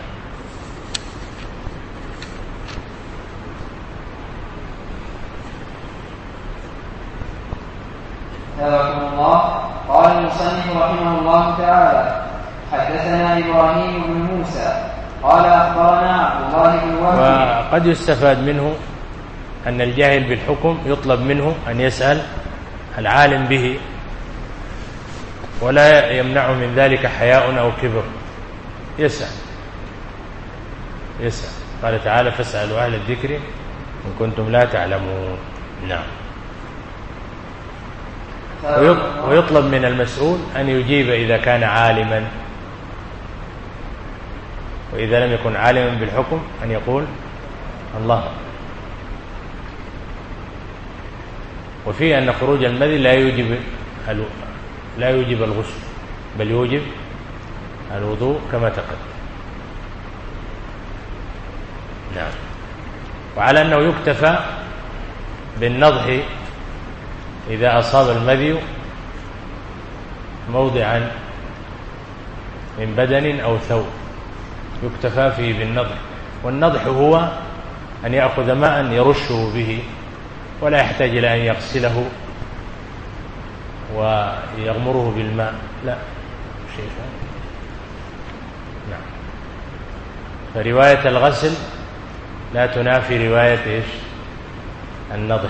حفظكم الله. قال المصنف رحمه الله تعالى حدثنا إبراهيم بن موسى قال أخبرنا عبد الله بن وهب. وقد يستفاد منه أن الجاهل بالحكم يطلب منه أن يسأل العالم به، ولا يمنع من ذلك حياء أو كبر، يسأل يسأل قال تعالى فاسألوا أهل الذكر إن كنتم لا تعلمون. نعم. ويطلب من المسؤول أن يجيب إذا كان عالما، وإذا لم يكن عالما بالحكم أن يقول الله. وفي أن خروج المذي لا يوجب لا يوجب الغسل، بل يوجب الوضوء كما تقدم. نعم. وعلى أنه يكتفى بالنضح إذا أصاب المذي موضعا من بدن أو ثوب، يكتفى فيه بالنضح. والنضح هو أن يأخذ ماء يرشه به، ولا يحتاج إلى أن يغسله ويغمره بالماء، لا شيء. نعم. فرواية الغسل لا تنافي رواية إيش؟ النضح.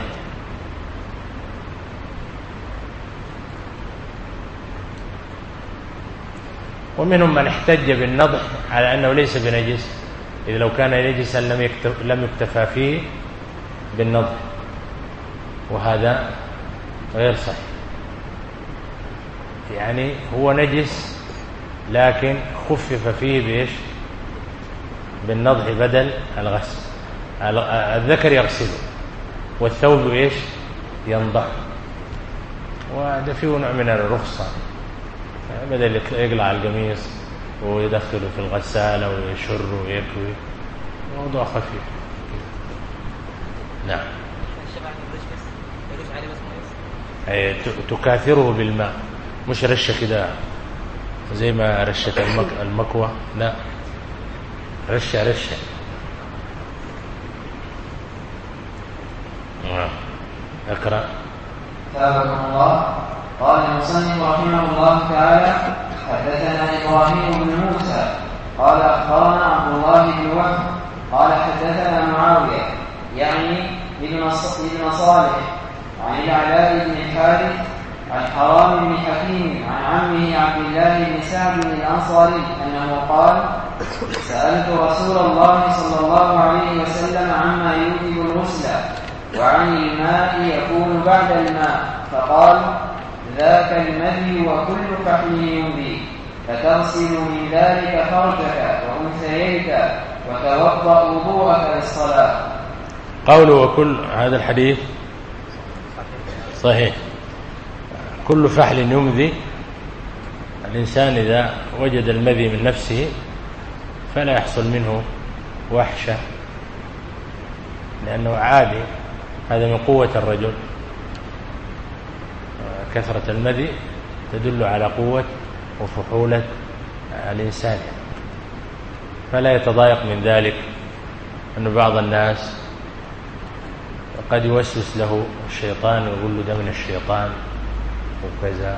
ومنهم من احتج بالنضح على أنه ليس بنجس، إذا لو كان نجسا لم يكتف لم يكتفى فيه بالنضح، وهذا غير صحيح. يعني هو نجس لكن خفف فيه بإيش؟ بالنضح بدل الغسل. الذكر يغسله والثوب إيش؟ ينضح، وهذا فيه نوع من الرخصة، بدل يقلع القميص ويدخله في الغسالة ويشر ويكوي، موضوع خفيف. نعم. أي تكاثره بالماء، مش رشة كده زي ما رشة المك... المكوى، لا، رشة رشة. نعم. اقرأ. تابعكم الله. قال المصنف رحمه الله تعالى حدثنا إبراهيم بن موسى قال أخبرنا عبد الله بن وهب قال حدثنا معاوية يعني ابن صالح عن العلاء بن الحارث عن حرام بن حكيم عن عمه عبد الله بن سعد الأنصاري أنه قال سألت رسول الله صلى الله عليه وسلم عما يوجب الغسل وعن الماء يكون بعد الماء، فقال ذاك المذي وكل فحم يمضي، فتغسل من ذلك فرجك وأنثييك وتوضأ وضوءك للصلاة. قوله وكل، هذا الحديث صحيح. كل فحل يمضي، الإنسان إذا وجد المذي من نفسه فلا يحصل منه وحشة، لأنه عادي، هذا من قوة الرجل. كثرة المذي تدل على قوة وفحولة الإنسان، فلا يتضايق من ذلك أن بعض الناس قد يوسوس له الشيطان ويقول له ده من الشيطان وكذا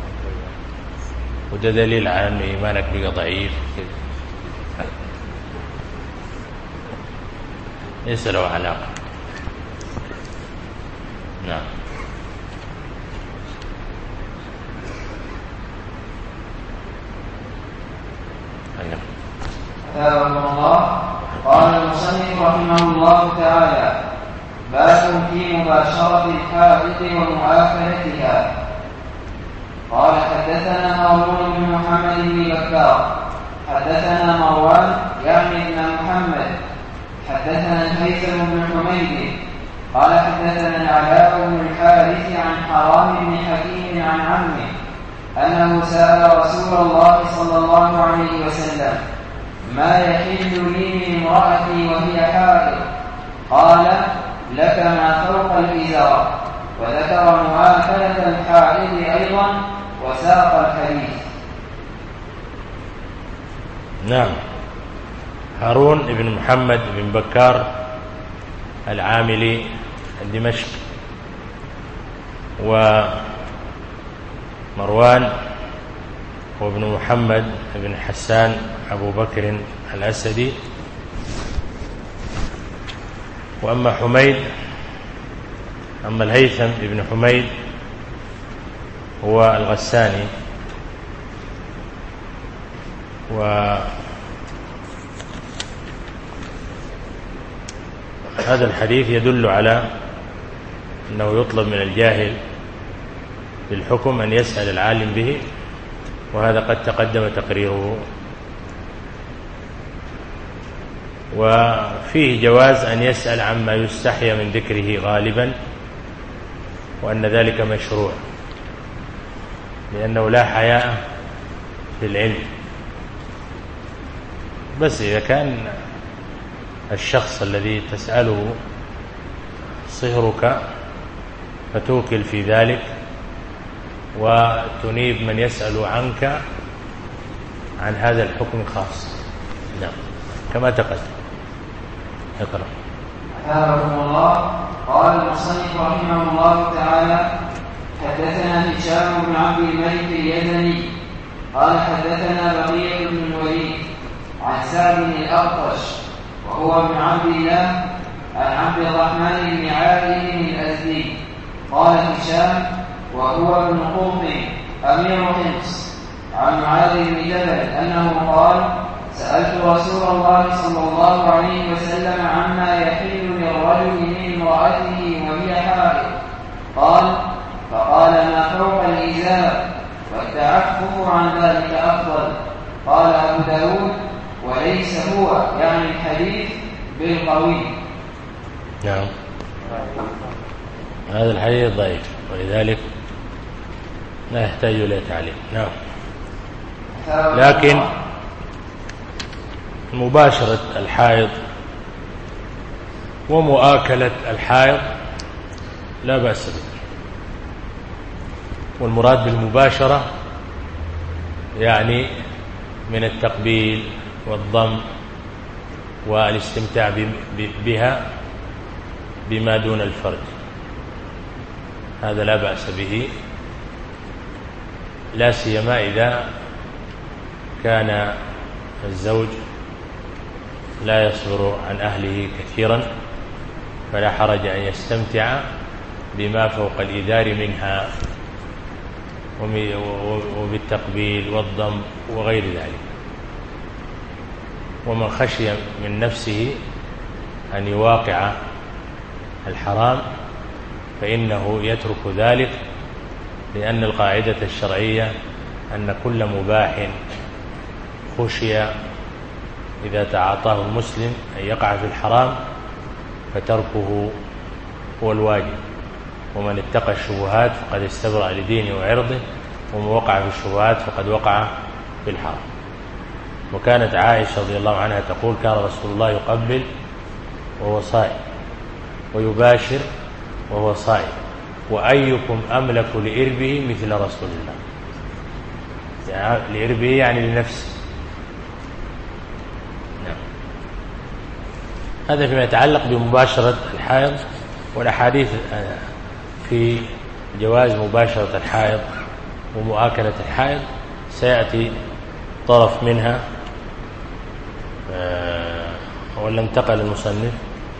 وده دليل على أن إيمانك بقى ضعيف، ليس له علاقة. نعم. تابعه الله. قال المصنف رحمه الله تعالى باب في مباشرة الحائض ومؤاخرتها. قال حدثنا هارون بن محمد بن بكار حدثنا مروان يعني بن محمد حدثنا الهيثم بن حميد قال حدثنا العلاء بن الحارث عن حرام بن حكيم عن عمه أنه سأل رسول الله صلى الله عليه وسلم ما يحل لي من امرأتي وهي حائض؟ قال لك ما فوق الإزار، وذكر مؤاخرة الحائض أيضا وساق الحديث. نعم. هارون بن محمد بن بكار العاملي الدمشقي، ومروان وابن محمد بن حسان أبو بكر الأسدي. وأما حميد أما الهيثم بن حميد هو الغساني، وهذا الحديث يدل على أنه يطلب من الجاهل بالحكم أن يسأل العالم به، وهذا قد تقدم تقريره. وفيه جواز أن يسأل عما يستحي من ذكره غالبا، وأن ذلك مشروع، لأنه لا حياء في العلم. بس إذا كان الشخص الذي تسأله صهرك فتوكل في ذلك وتنيب من يسأل عنك عن هذا الحكم خاص. نعم كما تقدم. اقرأ. أثابكم الله. قال المصنف رحمه الله تعالى: حدثنا هشام بن عبد الملك اليزني قال حدثنا بقية بن الوليد عن سعد الأرطش وهو ابن عبد الله عن عبد الرحمن بن عالم الأزدي قال هشام وهو ابن قوط أمير حمص عن معاذ بن جبل أنه قال: سألت رسول الله صلى الله عليه وسلم عما يحل للرجل من امرأته وهي حائض، قال: فقال: ما فوق الإزار، والتعفف عن ذلك أفضل. قال أبو داود: وليس هو يعني الحديث بالقوي. نعم هذا الحديث ضعيف، ولذلك لا يحتاج إلى تعليق. نعم لكن مباشرة الحائض ومؤاكلة الحائض لا بأس به، والمراد بالمباشرة يعني من التقبيل والضم والاستمتاع بها بما دون الفرج، هذا لا بأس به، لا سيما إذا كان الزوج لا يصبر عن أهله كثيرا، فلا حرج أن يستمتع بما فوق الإدار منها وبالتقبيل والضم وغير ذلك. ومن خشي من نفسه أن يواقع الحرام فإنه يترك ذلك، لأن القاعدة الشرعية أن كل مباح خشي إذا تعاطاه المسلم أن يقع في الحرام فتركه هو الواجب، ومن اتقى الشبهات فقد استبرأ لدينه وعرضه، ومن وقع في الشبهات فقد وقع في الحرام. وكانت عائشة رضي الله عنها تقول: كان رسول الله يقبل وهو صائم ويباشر وهو صائم، وأيكم أملك لإربه مثل رسول الله. يعني لإربه يعني لنفسه. نعم. هذا فيما يتعلق بمباشرة الحائض، والأحاديث في جواز مباشرة الحائض ومؤاكلة الحائض سيأتي طرف منها، ولا انتقل المصنف؟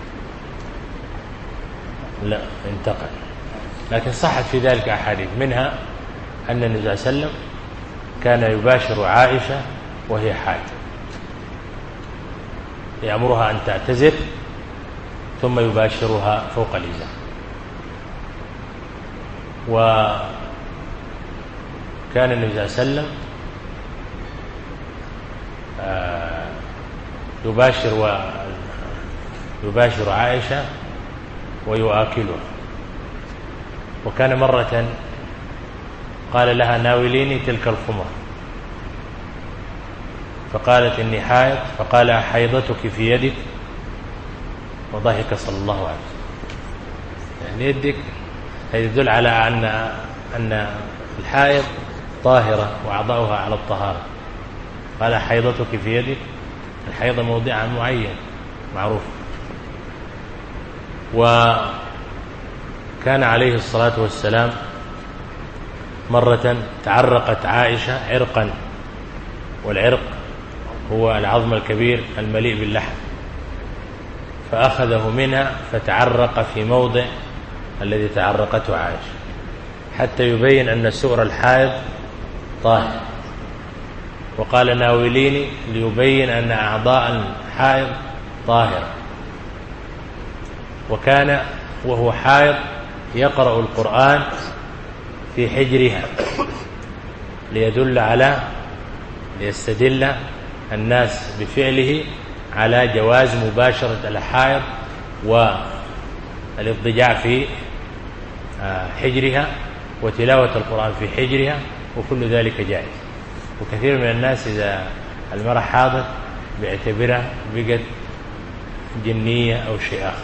لا انتقل، لكن صحت في ذلك أحاديث، منها أن النبي صلى الله عليه وسلم كان يباشر عائشة وهي حائض، يأمرها أن تعتذر ثم يباشرها فوق الإزار. وكان النبي صلى الله عليه وسلم يباشر و يباشر عائشة ويؤاكلها. وكان مرة قال لها: ناوليني تلك الخمر، فقالت: إني حائض، فقال: حيضتك في يدك، وضحك صلى الله عليه وسلم. يعني يدك يدل على أن أن الحائض طاهرة وأعضاؤها على الطهارة. قال: حيضتك في يدك، الحيض موضع معين معروف. وكان عليه الصلاة والسلام مرة تعرقت عائشة عرقا والعرق هو العظم الكبير المليء باللحم، فأخذه منها فتعرق في موضع الذي تعرقته عائشة حتى يبين أن سؤر الحائض طاهر، وقال ناوليني ليبين أن أعضاء الحائض طاهرة. وكان وهو حائض يقرأ القرآن في حجرها ليدل على ليستدل الناس بفعله على جواز مباشرة الحائض والاضطجاع في حجرها وتلاوة القرآن في حجرها، وكل ذلك جائز. وكثير من الناس إذا المرأة حاضت بيعتبرها بقت جنية أو شيء آخر،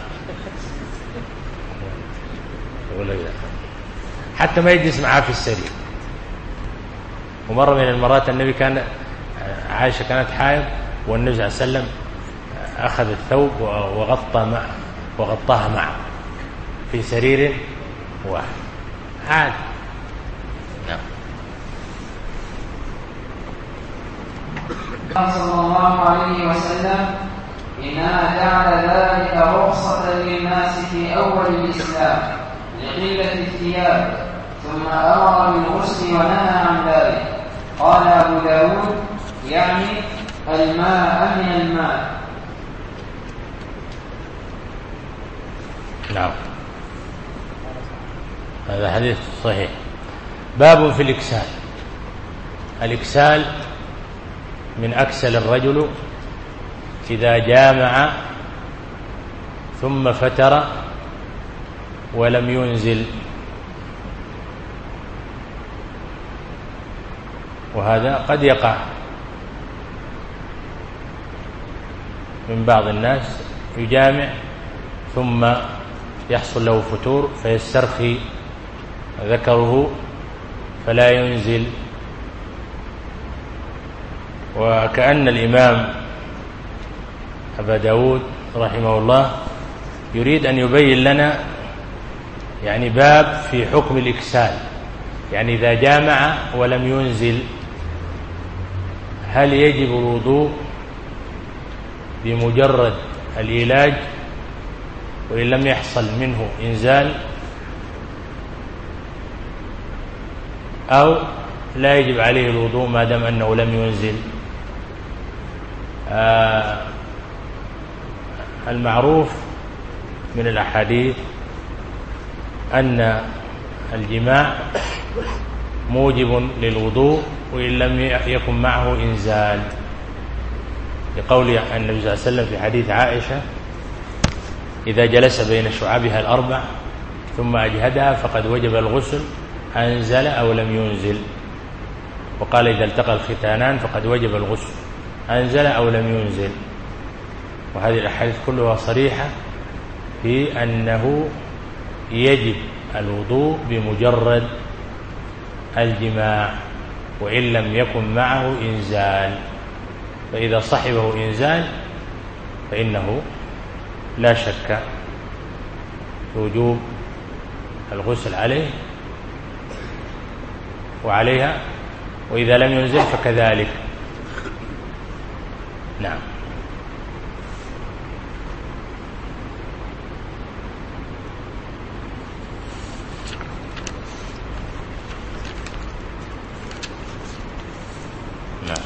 حتى ما يجلس معاه في السرير. ومرة من المرات النبي كان عائشة كانت حائض والنبي صلى الله عليه وسلم أخذ الثوب وغطى معه وغطاها معه في سرير واحد عاد. نعم. صلى الله عليه وسلم إنما جعل ذلك رخصة للناس في أول الإسلام لقلة الثياب، ثم أمر بالغسل ونهى عن ذلك. قال أبو داود يعني الماء من الماء. نعم، هذا حديث صحيح. باب في الإكسال. الإكسال من أكسل الرجل إذا جامع ثم فتر ولم ينزل، وهذا قد يقع من بعض الناس، يجامع ثم يحصل له فتور فيسترخي ذكره فلا ينزل. وكأن الإمام أبا داود رحمه الله يريد أن يبين لنا يعني باب في حكم الإكسال، يعني إذا جامع ولم ينزل هل يجب الوضوء بمجرد العلاج وإن لم يحصل منه إنزال، أو لا يجب عليه الوضوء ما دام أنه لم ينزل. آه المعروف من الأحاديث أن الجماع موجب للوضوء وإن لم يكن معه إنزال، لقول النبي صلى الله عليه وسلم في حديث عائشة: إذا جلس بين شعابها الأربع ثم أجهدها فقد وجب الغسل أنزل أو لم ينزل. وقال: إذا التقى الختانان فقد وجب الغسل أنزل أو لم ينزل. وهذه الأحاديث كلها صريحة في أنه يجب الوضوء بمجرد الجماع وإن لم يكن معه إنزال، فإذا صحبه إنزال فإنه لا شك في وجوب الغسل عليه وعليها، وإذا لم ينزل فكذلك. نعم. نعم.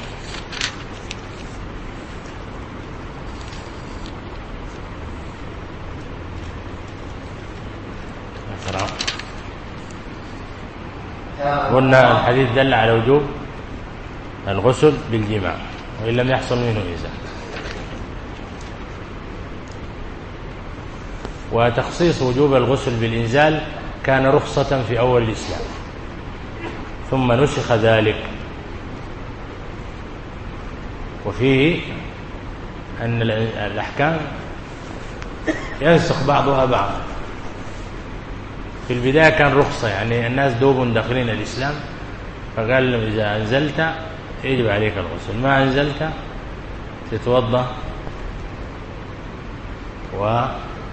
قلنا الحديث دل على وجوب الغسل بالجماع وإن لم يحصل منه إنزال. وتخصيص وجوب الغسل بالإنزال كان رخصة في أول الإسلام ثم نسخ ذلك، وفيه أن الأحكام ينسخ بعضها بعضا. في البداية كان رخصة، يعني الناس دوب داخلين الإسلام، فقال لهم: إذا أنزلت يجب عليك الغسل، ما أنزلت تتوضأ و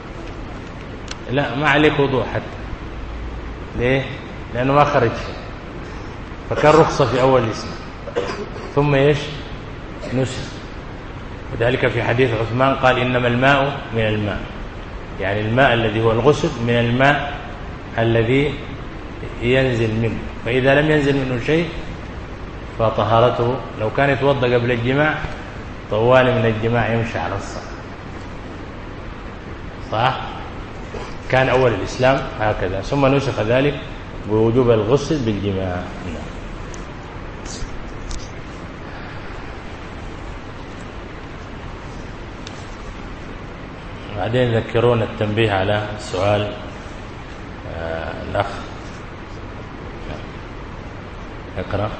لا ما عليك وضوء حتى. ليه؟ لأنه ما خرج، فكان رخصة في أول الإسلام. ثم إيش؟ نسخ. وذلك في حديث عثمان قال إنما الماء من الماء، يعني الماء الذي هو الغسل من الماء الذي ينزل منه، فإذا لم ينزل منه شيء فطهارته لو كان يتوضأ قبل الجماع طوال من الجماع يمشي على الصح. صح؟ كان أول الإسلام هكذا، ثم نسخ ذلك بوجوب الغسل بالجماع. بعدين ذكرون التنبيه على سؤال آه الأخ. اقرأ.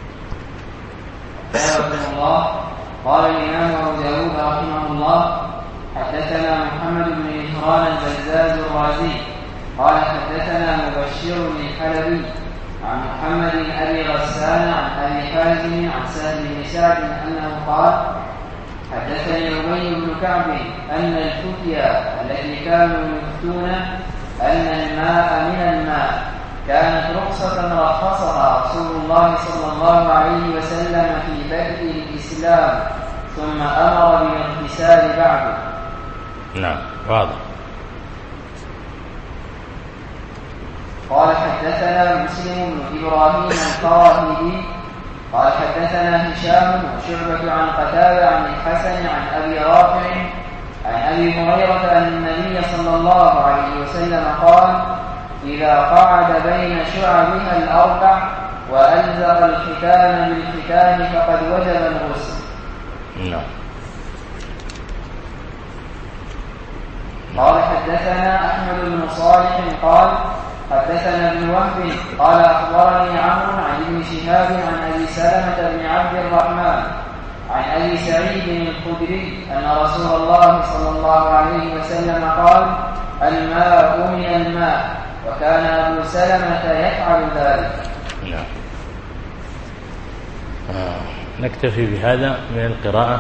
رحمه الله قال الإمام أبو داود رحمه الله حدثنا محمد بن مهران البزاز الرازي قال حدثنا مبشر الحلبي عن محمد أبي غسان عن أبي حازم عن سهل بن سعد أنه قال حدثني أبي بن كعب أن الفتيا التي كانوا يفتون أن الماء من الماء كانت رخصة رخصها رسول الله صلى الله عليه وسلم في بدء الإسلام ثم أمر بالاغتسال بعده. نعم واضح. قال حدثنا مسلم بن إبراهيم الفراهيدي قال حدثنا هشام وشعبة عن قتادة عن الحسن عن أبي رافع عن أبي هريرة أن النبي صلى الله عليه وسلم قال إذا قعد بين شعبها الأربع وألزق الختان بالختان فقد وجب الغسل. نعم. قال حدثنا أحمد بن صالح قال حدثنا ابن وهب قال أخبرني عمرو عن ابن شهاب عن أبي سلمة بن عبد الرحمن عن أبي سعيد الخدري أن رسول الله صلى الله عليه وسلم قال الماء من الماء، وكان أبو سلمة يفعل ذلك. نعم. آه. نكتفي بهذا من القراءة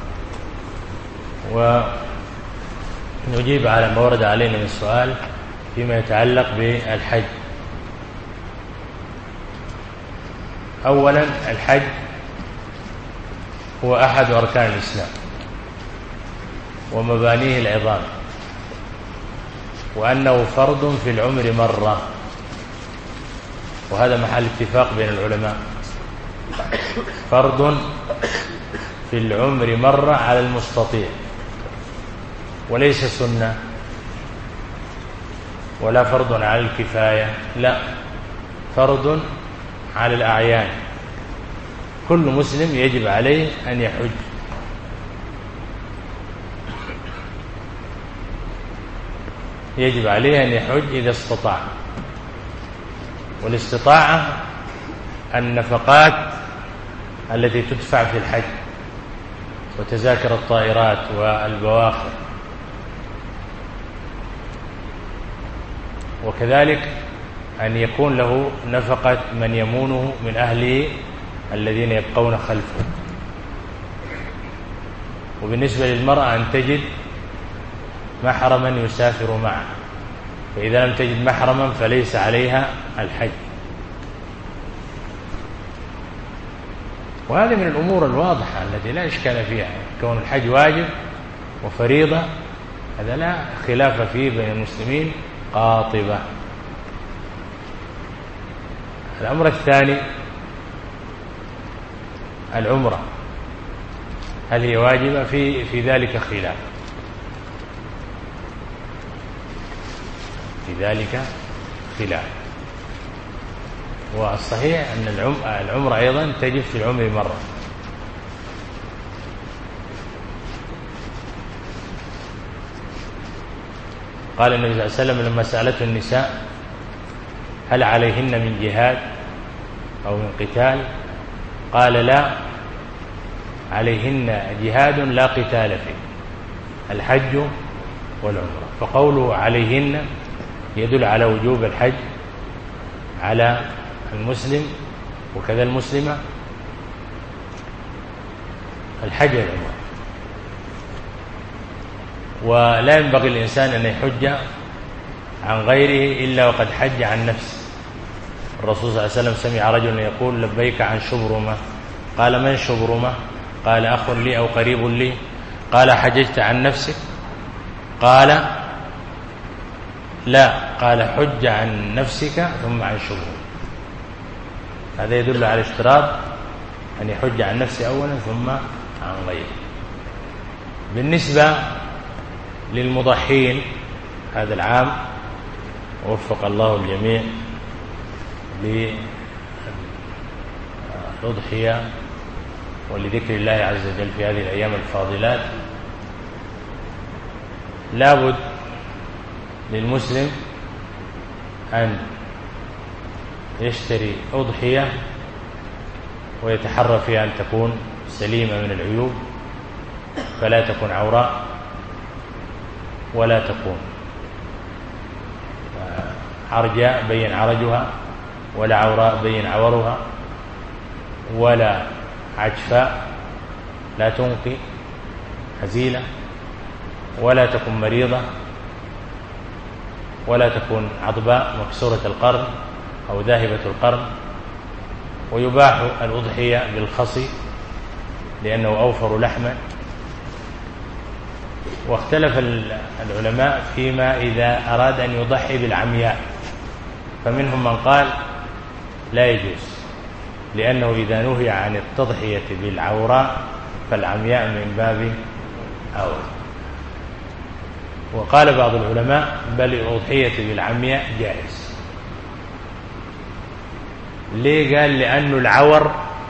ونجيب على ما ورد علينا من السؤال فيما يتعلق بالحج. أولا الحج هو أحد أركان الإسلام ومبانيه العظام، وأنه فرض في العمر مرة، وهذا محل اتفاق بين العلماء، فرض في العمر مرة على المستطيع، وليس سنة ولا فرض على الكفاية، لا، فرض على الأعيان، كل مسلم يجب عليه أن يحج. يجب عليه أن يحج إذا استطاع، والاستطاعة النفقات التي تدفع في الحج وتذاكر الطائرات والبواخر، وكذلك أن يكون له نفقة من يمونه من أهله الذين يبقون خلفه. وبالنسبة للمرأة أن تجد محرما يسافر معه، فإذا لم تجد محرما فليس عليها الحج. وهذه من الأمور الواضحة التي لا إشكال فيها، كون الحج واجب وفريضة هذا لا خلاف فيه بين المسلمين قاطبة. الأمر الثاني العمرة، هل هي واجبة؟ في في ذلك خلاف، في ذلك خلاف، والصحيح أن العمرة أيضا تجب في العمر مرة. قال النبي صلى الله عليه وسلم لما سألته النساء هل عليهن من جهاد أو من قتال، قال لا، عليهن جهاد لا قتال فيه، الحج والعمرة. فقوله عليهن يدل على وجوب الحج على المسلم وكذا المسلمة، الحج والعمرة. ولا ينبغي الإنسان أن يحج عن غيره إلا وقد حج عن نفسه. الرسول صلى الله عليه وسلم سمع رجلا يقول لبيك عن شبرمة، قال من شبرمة؟ قال أخ لي أو قريب لي؟ قال حججت عن نفسك؟ قال لا. قال حج عن نفسك ثم عن شبهه. هذا يدل على اشتراط أن يحج عن نفسه أولا ثم عن غيره. بالنسبة للمضحين هذا العام، وفق الله الجميع للأضحية ولذكر الله عز وجل في هذه الأيام الفاضلات، لابد للمسلم أن يشتري أضحية ويتحرى فيها أن تكون سليمة من العيوب، فلا تكون عوراء ولا تكون عرجاء بين عرجها، ولا عوراء بين عورها، ولا عجفاء لا تنقي هزيلة، ولا تكون مريضة، ولا تكون عضباء مكسورة القرن أو ذاهبة القرن. ويباح الأضحية بالخصي لأنه أوفر لحما. واختلف العلماء فيما إذا أراد أن يضحي بالعمياء، فمنهم من قال لا يجوز، لأنه إذا نهي عن التضحية بالعوراء فالعمياء من باب أولى. وقال بعض العلماء بل الأضحية بالعمياء جائز. ليه؟ قال لأن العور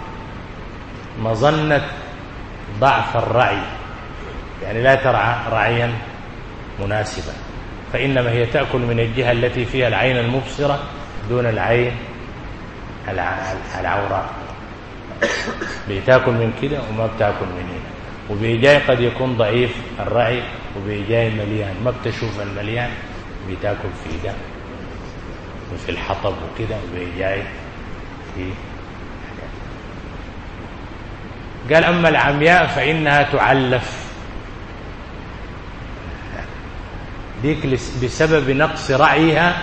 مظنة ضعف الرعي، يعني لا ترعى رعيا مناسبا، فإنما هي تأكل من الجهة التي فيها العين المبصرة دون العين العوراء. بتاكل من كده وما بتاكل من هنا، وبيجاي قد يكون ضعيف الرعي، وبيجاي مليان ما بتشوف المليان، بتاكل في ده وفي الحطب وكده، وبيجاي في. قال أما العمياء فإنها تعلف ديك بسبب نقص رعيها،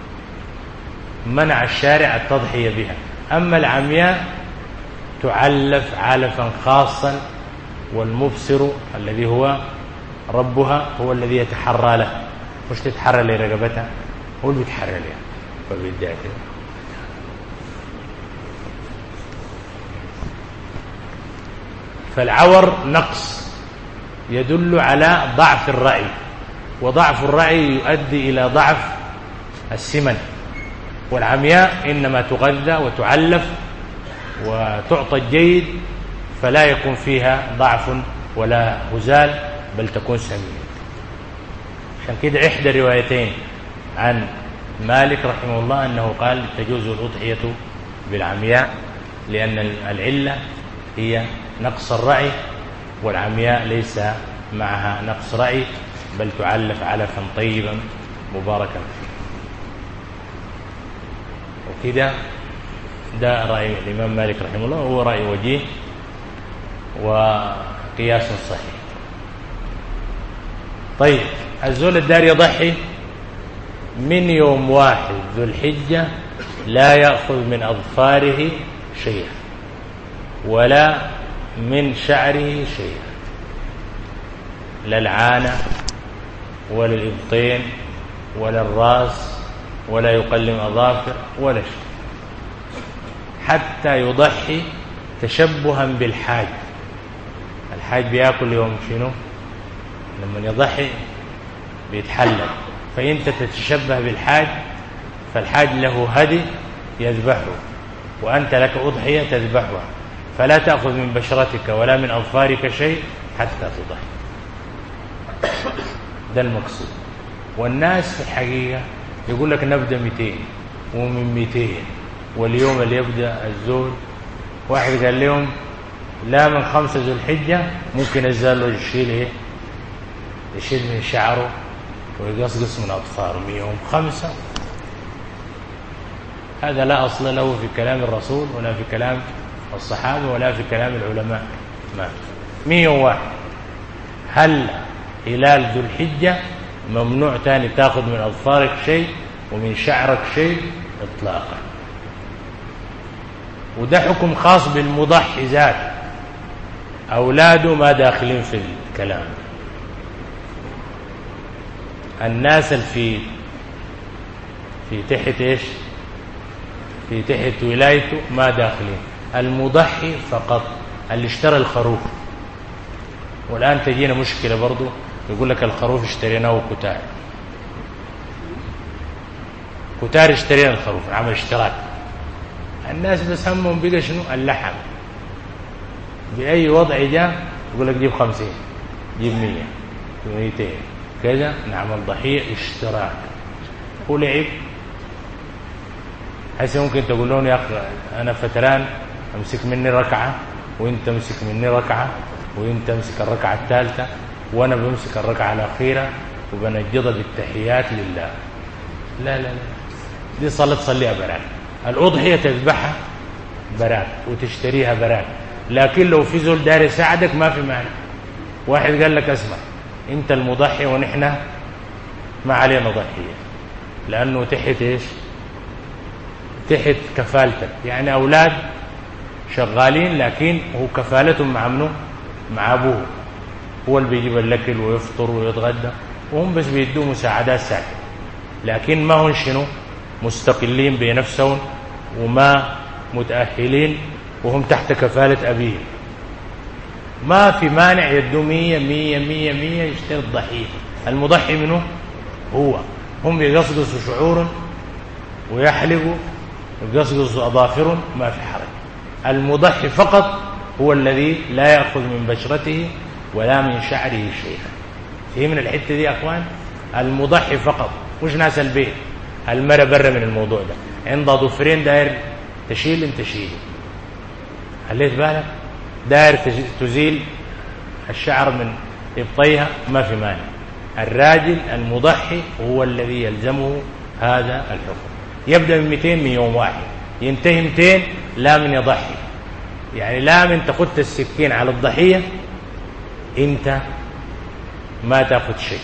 منع الشارع التضحية بها. أما العمياء تعلف علفا خاصا، والمبصر الذي هو ربها هو الذي يتحرى له، مش تتحرى لرقبتها، هو اللي بيتحرى لها. فبالذات فالعور نقص يدل على ضعف الرأي، وضعف الرأي يؤدي إلى ضعف السمن. والعمياء إنما تغذى وتعلف وتعطى الجيد، فلا يكون فيها ضعف ولا هزال، بل تكون سمينة. عشان كده إحدى روايتين عن مالك رحمه الله أنه قال تجوز الأضحية بالعمياء، لأن العلة هي نقص الرعي، والعمياء ليس معها نقص رعي، بل تعلف علفا طيبا مباركا فيه. وكده ده رأي الإمام مالك رحمه الله، هو رأي وجيه وقياس صحيح. طيب الزول الدار يضحي من يوم واحد ذو الحجة لا يأخذ من أظفاره شيئا ولا من شعره شيئا، لا العانة ولا الإبطين ولا الراس، ولا يقلم أظافر ولا شيء، حتى يضحي تشبها بالحاج. الحاج بيأكل يوم شنو؟ لما يضحي بيتحلل، فإنت تتشبه بالحاج، فالحاج له هدي يذبحه، وأنت لك أضحية تذبحها، فلا تأخذ من بشرتك ولا من أظفارك شيء حتى تضحي. ده المقصود. والناس في الحقيقة يقول لك نبدأ مئتين ومن مئتين، واليوم اللي يبدأ الزول، واحد قال لهم لا من خمسة ذو الحجة ممكن الزول يشيل ايه، يشيل من شعره ويقصقص من أطفاره من يوم خمسة. هذا لا أصل له في كلام الرسول ولا في كلام الصحابة ولا في كلام العلماء. ما من يوم واحد. هل هلال ذو الحجة ممنوع تاني تأخذ من أظفارك شيء ومن شعرك شيء إطلاقا. وده حكم خاص بالمضحي ذاته، أولاده ما داخلين في الكلام. الناس اللي في في تحت إيش في تحت ولايته ما داخلين. المضحي فقط اللي اشترى الخروف. والآن تجينا مشكلة برضو، يقول لك الخروف اشتريناه كتار كتار اشترينا الخروف، عمل اشتراك. الناس بس همهم بقى شنو؟ اللحم. بأي وضع جاء يقول لك جيب خمسين، جيب مية، ميتين كذا، نعمل ضحية اشتراك. هو لعب هسه ممكن تقول لهم يا أخي أنا فتران أمسك مني ركعة وإنت امسك مني ركعة وإنت امسك الركعة الثالثة وأنا بمسك الركعة الأخيرة وبنجضها بالتحيات لله. لا لا لا، دي صلاة تصليها براك. الأضحية تذبحها براك وتشتريها براك، لكن لو في زول داري يساعدك ما في معنى. واحد قال لك اسمع انت المضحي ونحن ما علينا ضحية، لأنه تحت ايش؟ تحت كفالتك. يعني أولاد شغالين لكن هو كفالتهم مع منه؟ مع أبوه. هو اللي بيجيب الأكل ويفطر ويتغدى، وهم بس بيدوا مساعدات ساكت، لكن ما هم شنو؟ مستقلين بنفسهم وما متأهلين وهم تحت كفالة أبيهم. ما في مانع يدوا مية مية مية مية يشتري الضحية. المضحي منه هو. هم يقصقصوا شعور ويحلقوا يقصقصوا أظافر، ما في حرج. المضحي فقط هو الذي لا يأخذ من بشرته ولا من شعره شيئا. فيه من الحتة دي يا أخوان؟ المضحي فقط، مش ناس البيت. المرة برا من الموضوع ده، عندها ضفرين داير تشيل انت شيل، خليت بالك؟ داير تزيل الشعر من إبطيها، ما في مانع. الراجل المضحي هو الذي يلزمه هذا الحكم. يبدأ من مئتين من يوم واحد، ينتهي مئتين لا من يضحي. يعني لا من تخت السكين على الضحية انت ما تاخذ شيء.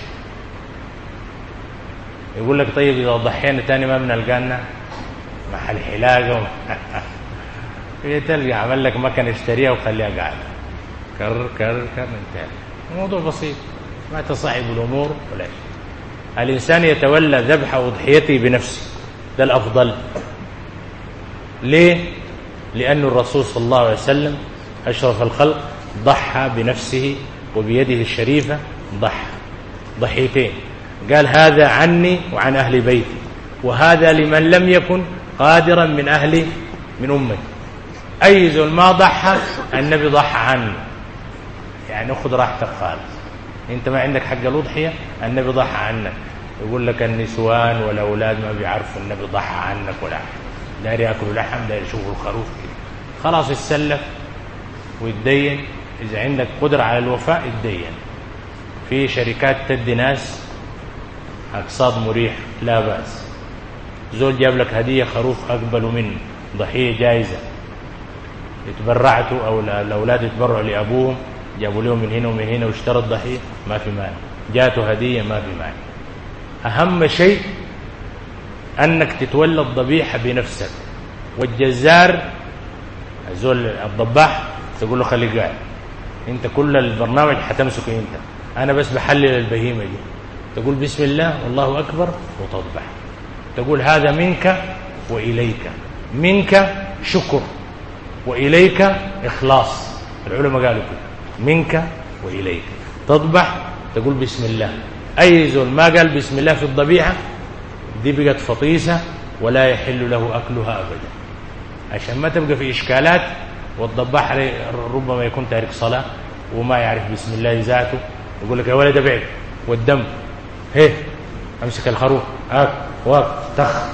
يقول لك طيب إذا ضحينا تاني ما بنلقانا محل حلاقة تلقى عمل لك مكان اشتريها وخليها قاعدة كر كر كر انتهى. الموضوع بسيط، ما تصعب الأمور ولا شيء. الإنسان يتولى ذبح وضحيته بنفسه، ده الأفضل. ليه؟ لأن الرسول صلى الله عليه وسلم أشرف الخلق ضحى بنفسه وبيده الشريفة، ضحى ضحيتين. قال هذا عني وعن أهل بيتي، وهذا لمن لم يكن قادرا من أهلي من أمتي. أي زول ما ضحى النبي ضحى عنه. يعني خذ راحتك خالص، انت ما عندك حق الأضحية النبي ضحى عنك. يقول لك النسوان والأولاد ما بيعرفوا النبي ضحى عنك ولا داير يأكلوا لحم، داير يشوفوا الخروف كده. خلاص يتسلف ويتدين. إذا عندك قدرة على الوفاء يتدين. في شركات تدي ناس اقساط مريح لا بأس. زول جاب لك هدية خروف أقبلوا منه، ضحية جائزة، اتبرعتوا أو الأولاد اتبرعوا لأبوهم، جابوا لهم من هنا ومن هنا واشتروا الضحية، ما في مانع. جاته هدية ما في مانع. أهم شيء أنك تتولى الضبيحة بنفسك. والجزار زول الضباح تقول له خليك قاعد، انت كل البرنامج حتمسك انت، أنا بس بحلل البهيمة دي. تقول بسم الله والله أكبر وتضبح. تقول هذا منك وإليك، منك شكر وإليك إخلاص. العلماء قالوا كده، منك وإليك. تضبح تقول بسم الله. أي زول ما قال بسم الله في الضبيحة دي بقت فطيسة ولا يحل له أكلها أبدا، عشان ما تبقى في إشكالات. والضباح ربما يكون تارك صلاة وما يعرف بسم الله ذاته، يقول لك يا ولد ابعد والدم هي امسك الخروف هاك واك تخ،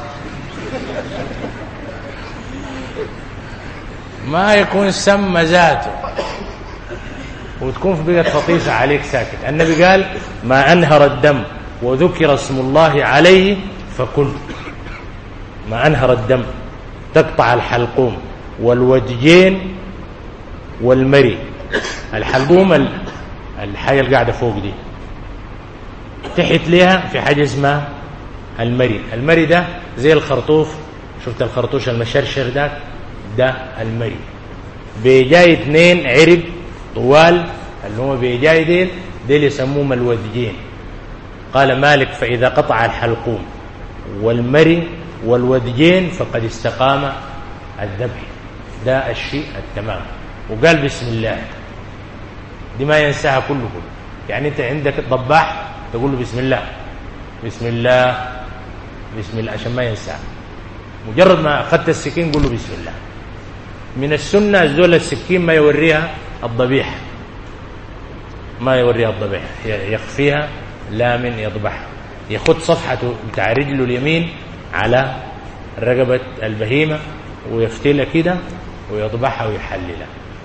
ما يكون سمى ذاته وتكون في بقت فطيسة عليك ساكت. النبي قال ما أنهر الدم وذكر اسم الله عليه فكل. ما أنهر الدم تقطع الحلقوم والوججين والمري. الحلقوم الحاجة اللي قاعدة فوق دي، تحت ليها في حاجة اسمها المري. المري ده زي الخرطوف، شفت الخرطوش المشرشر ده، ده المري. بيجاي اتنين عرق طوال اللي هم بيجاي ديل ديل يسموهم الودجين. قال مالك فإذا قطع الحلقوم والمري والودجين فقد استقام الذبح، ده الشيء التمام. وقال بسم الله، دي ما ينساها كله كله. يعني انت عندك ضباح تقول له بسم الله بسم الله بسم الله عشان ما ينساها. مجرد ما اخذت السكين قول له بسم الله. من السنة الزول السكين ما يوريها الضبيح، ما يوريها الضبيح، يخفيها لا من يضبحها. يخد صفحته بتاع رجله اليمين على رقبة البهيمة ويفتلها كده ويضبحها ويحللها.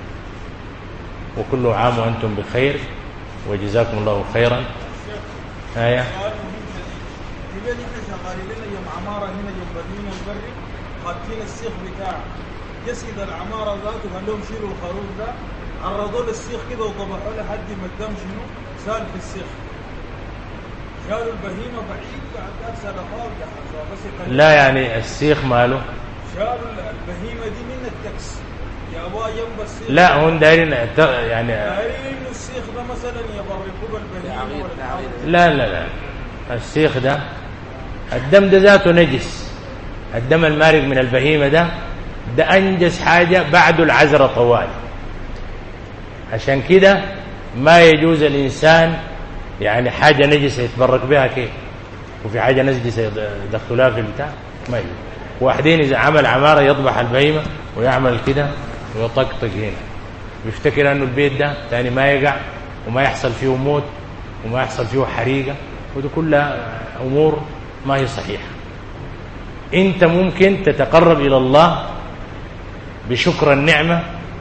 وكل عام وأنتم بخير وجزاكم الله خيرا. آية يبقى نحن شغالين لنا يوم عمارة هنا يوم بدينا البري خاطين السيخ بتاعه يسيد العمارة ذاته قال لهم شيلوا الخروف ده، عرضوا له السيخ كده وطبحوا له لحد ما الدم شنو سال في السيخ. شالوا البهيمة بعيد بعد أكثر أخوات بس لا يعني السيخ ماله شالوا البهيمة دي من التكس يا أبوها ينبى السيخ. لا هون دايرين يعني دايرين إنه السيخ ده مثلا يبرقوا بالبهيمة. لا لا لا السيخ ده الدم ده ذاته نجس. الدم المارق من البهيمة ده ده أنجس حاجة بعد العذر طوال. عشان كده ما يجوز الإنسان يعني حاجة نجسة يتبرك بها كيف، وفي حاجة نجسة يدخلها في البتاع ما يجوز. واحدين إذا عمل عمارة يضبح البهيمة ويعمل كده ويطقطق هنا بيفتكر أنه البيت ده تاني ما يقع وما يحصل فيه موت وما يحصل فيه حريقة، ودي كلها أمور ما هي صحيحة. أنت ممكن تتقرب إلى الله بشكر النعمة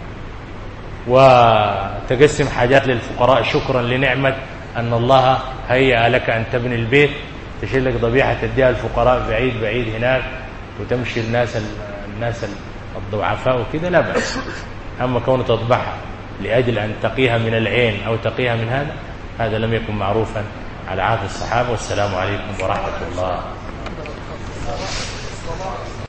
وتقسم حاجات للفقراء شكرا لنعمة أن الله هيأ لك أن تبني البيت، تشيل لك ضبيحة تديها الفقراء بعيد بعيد هناك وتمشي الناس الناس الضعفاء وكذا لا بأس. أما كون تضبحها لأجل أن تقيها من العين أو تقيها من هذا هذا لم يكن معروفا على عهد الصحابة. والسلام عليكم ورحمة الله.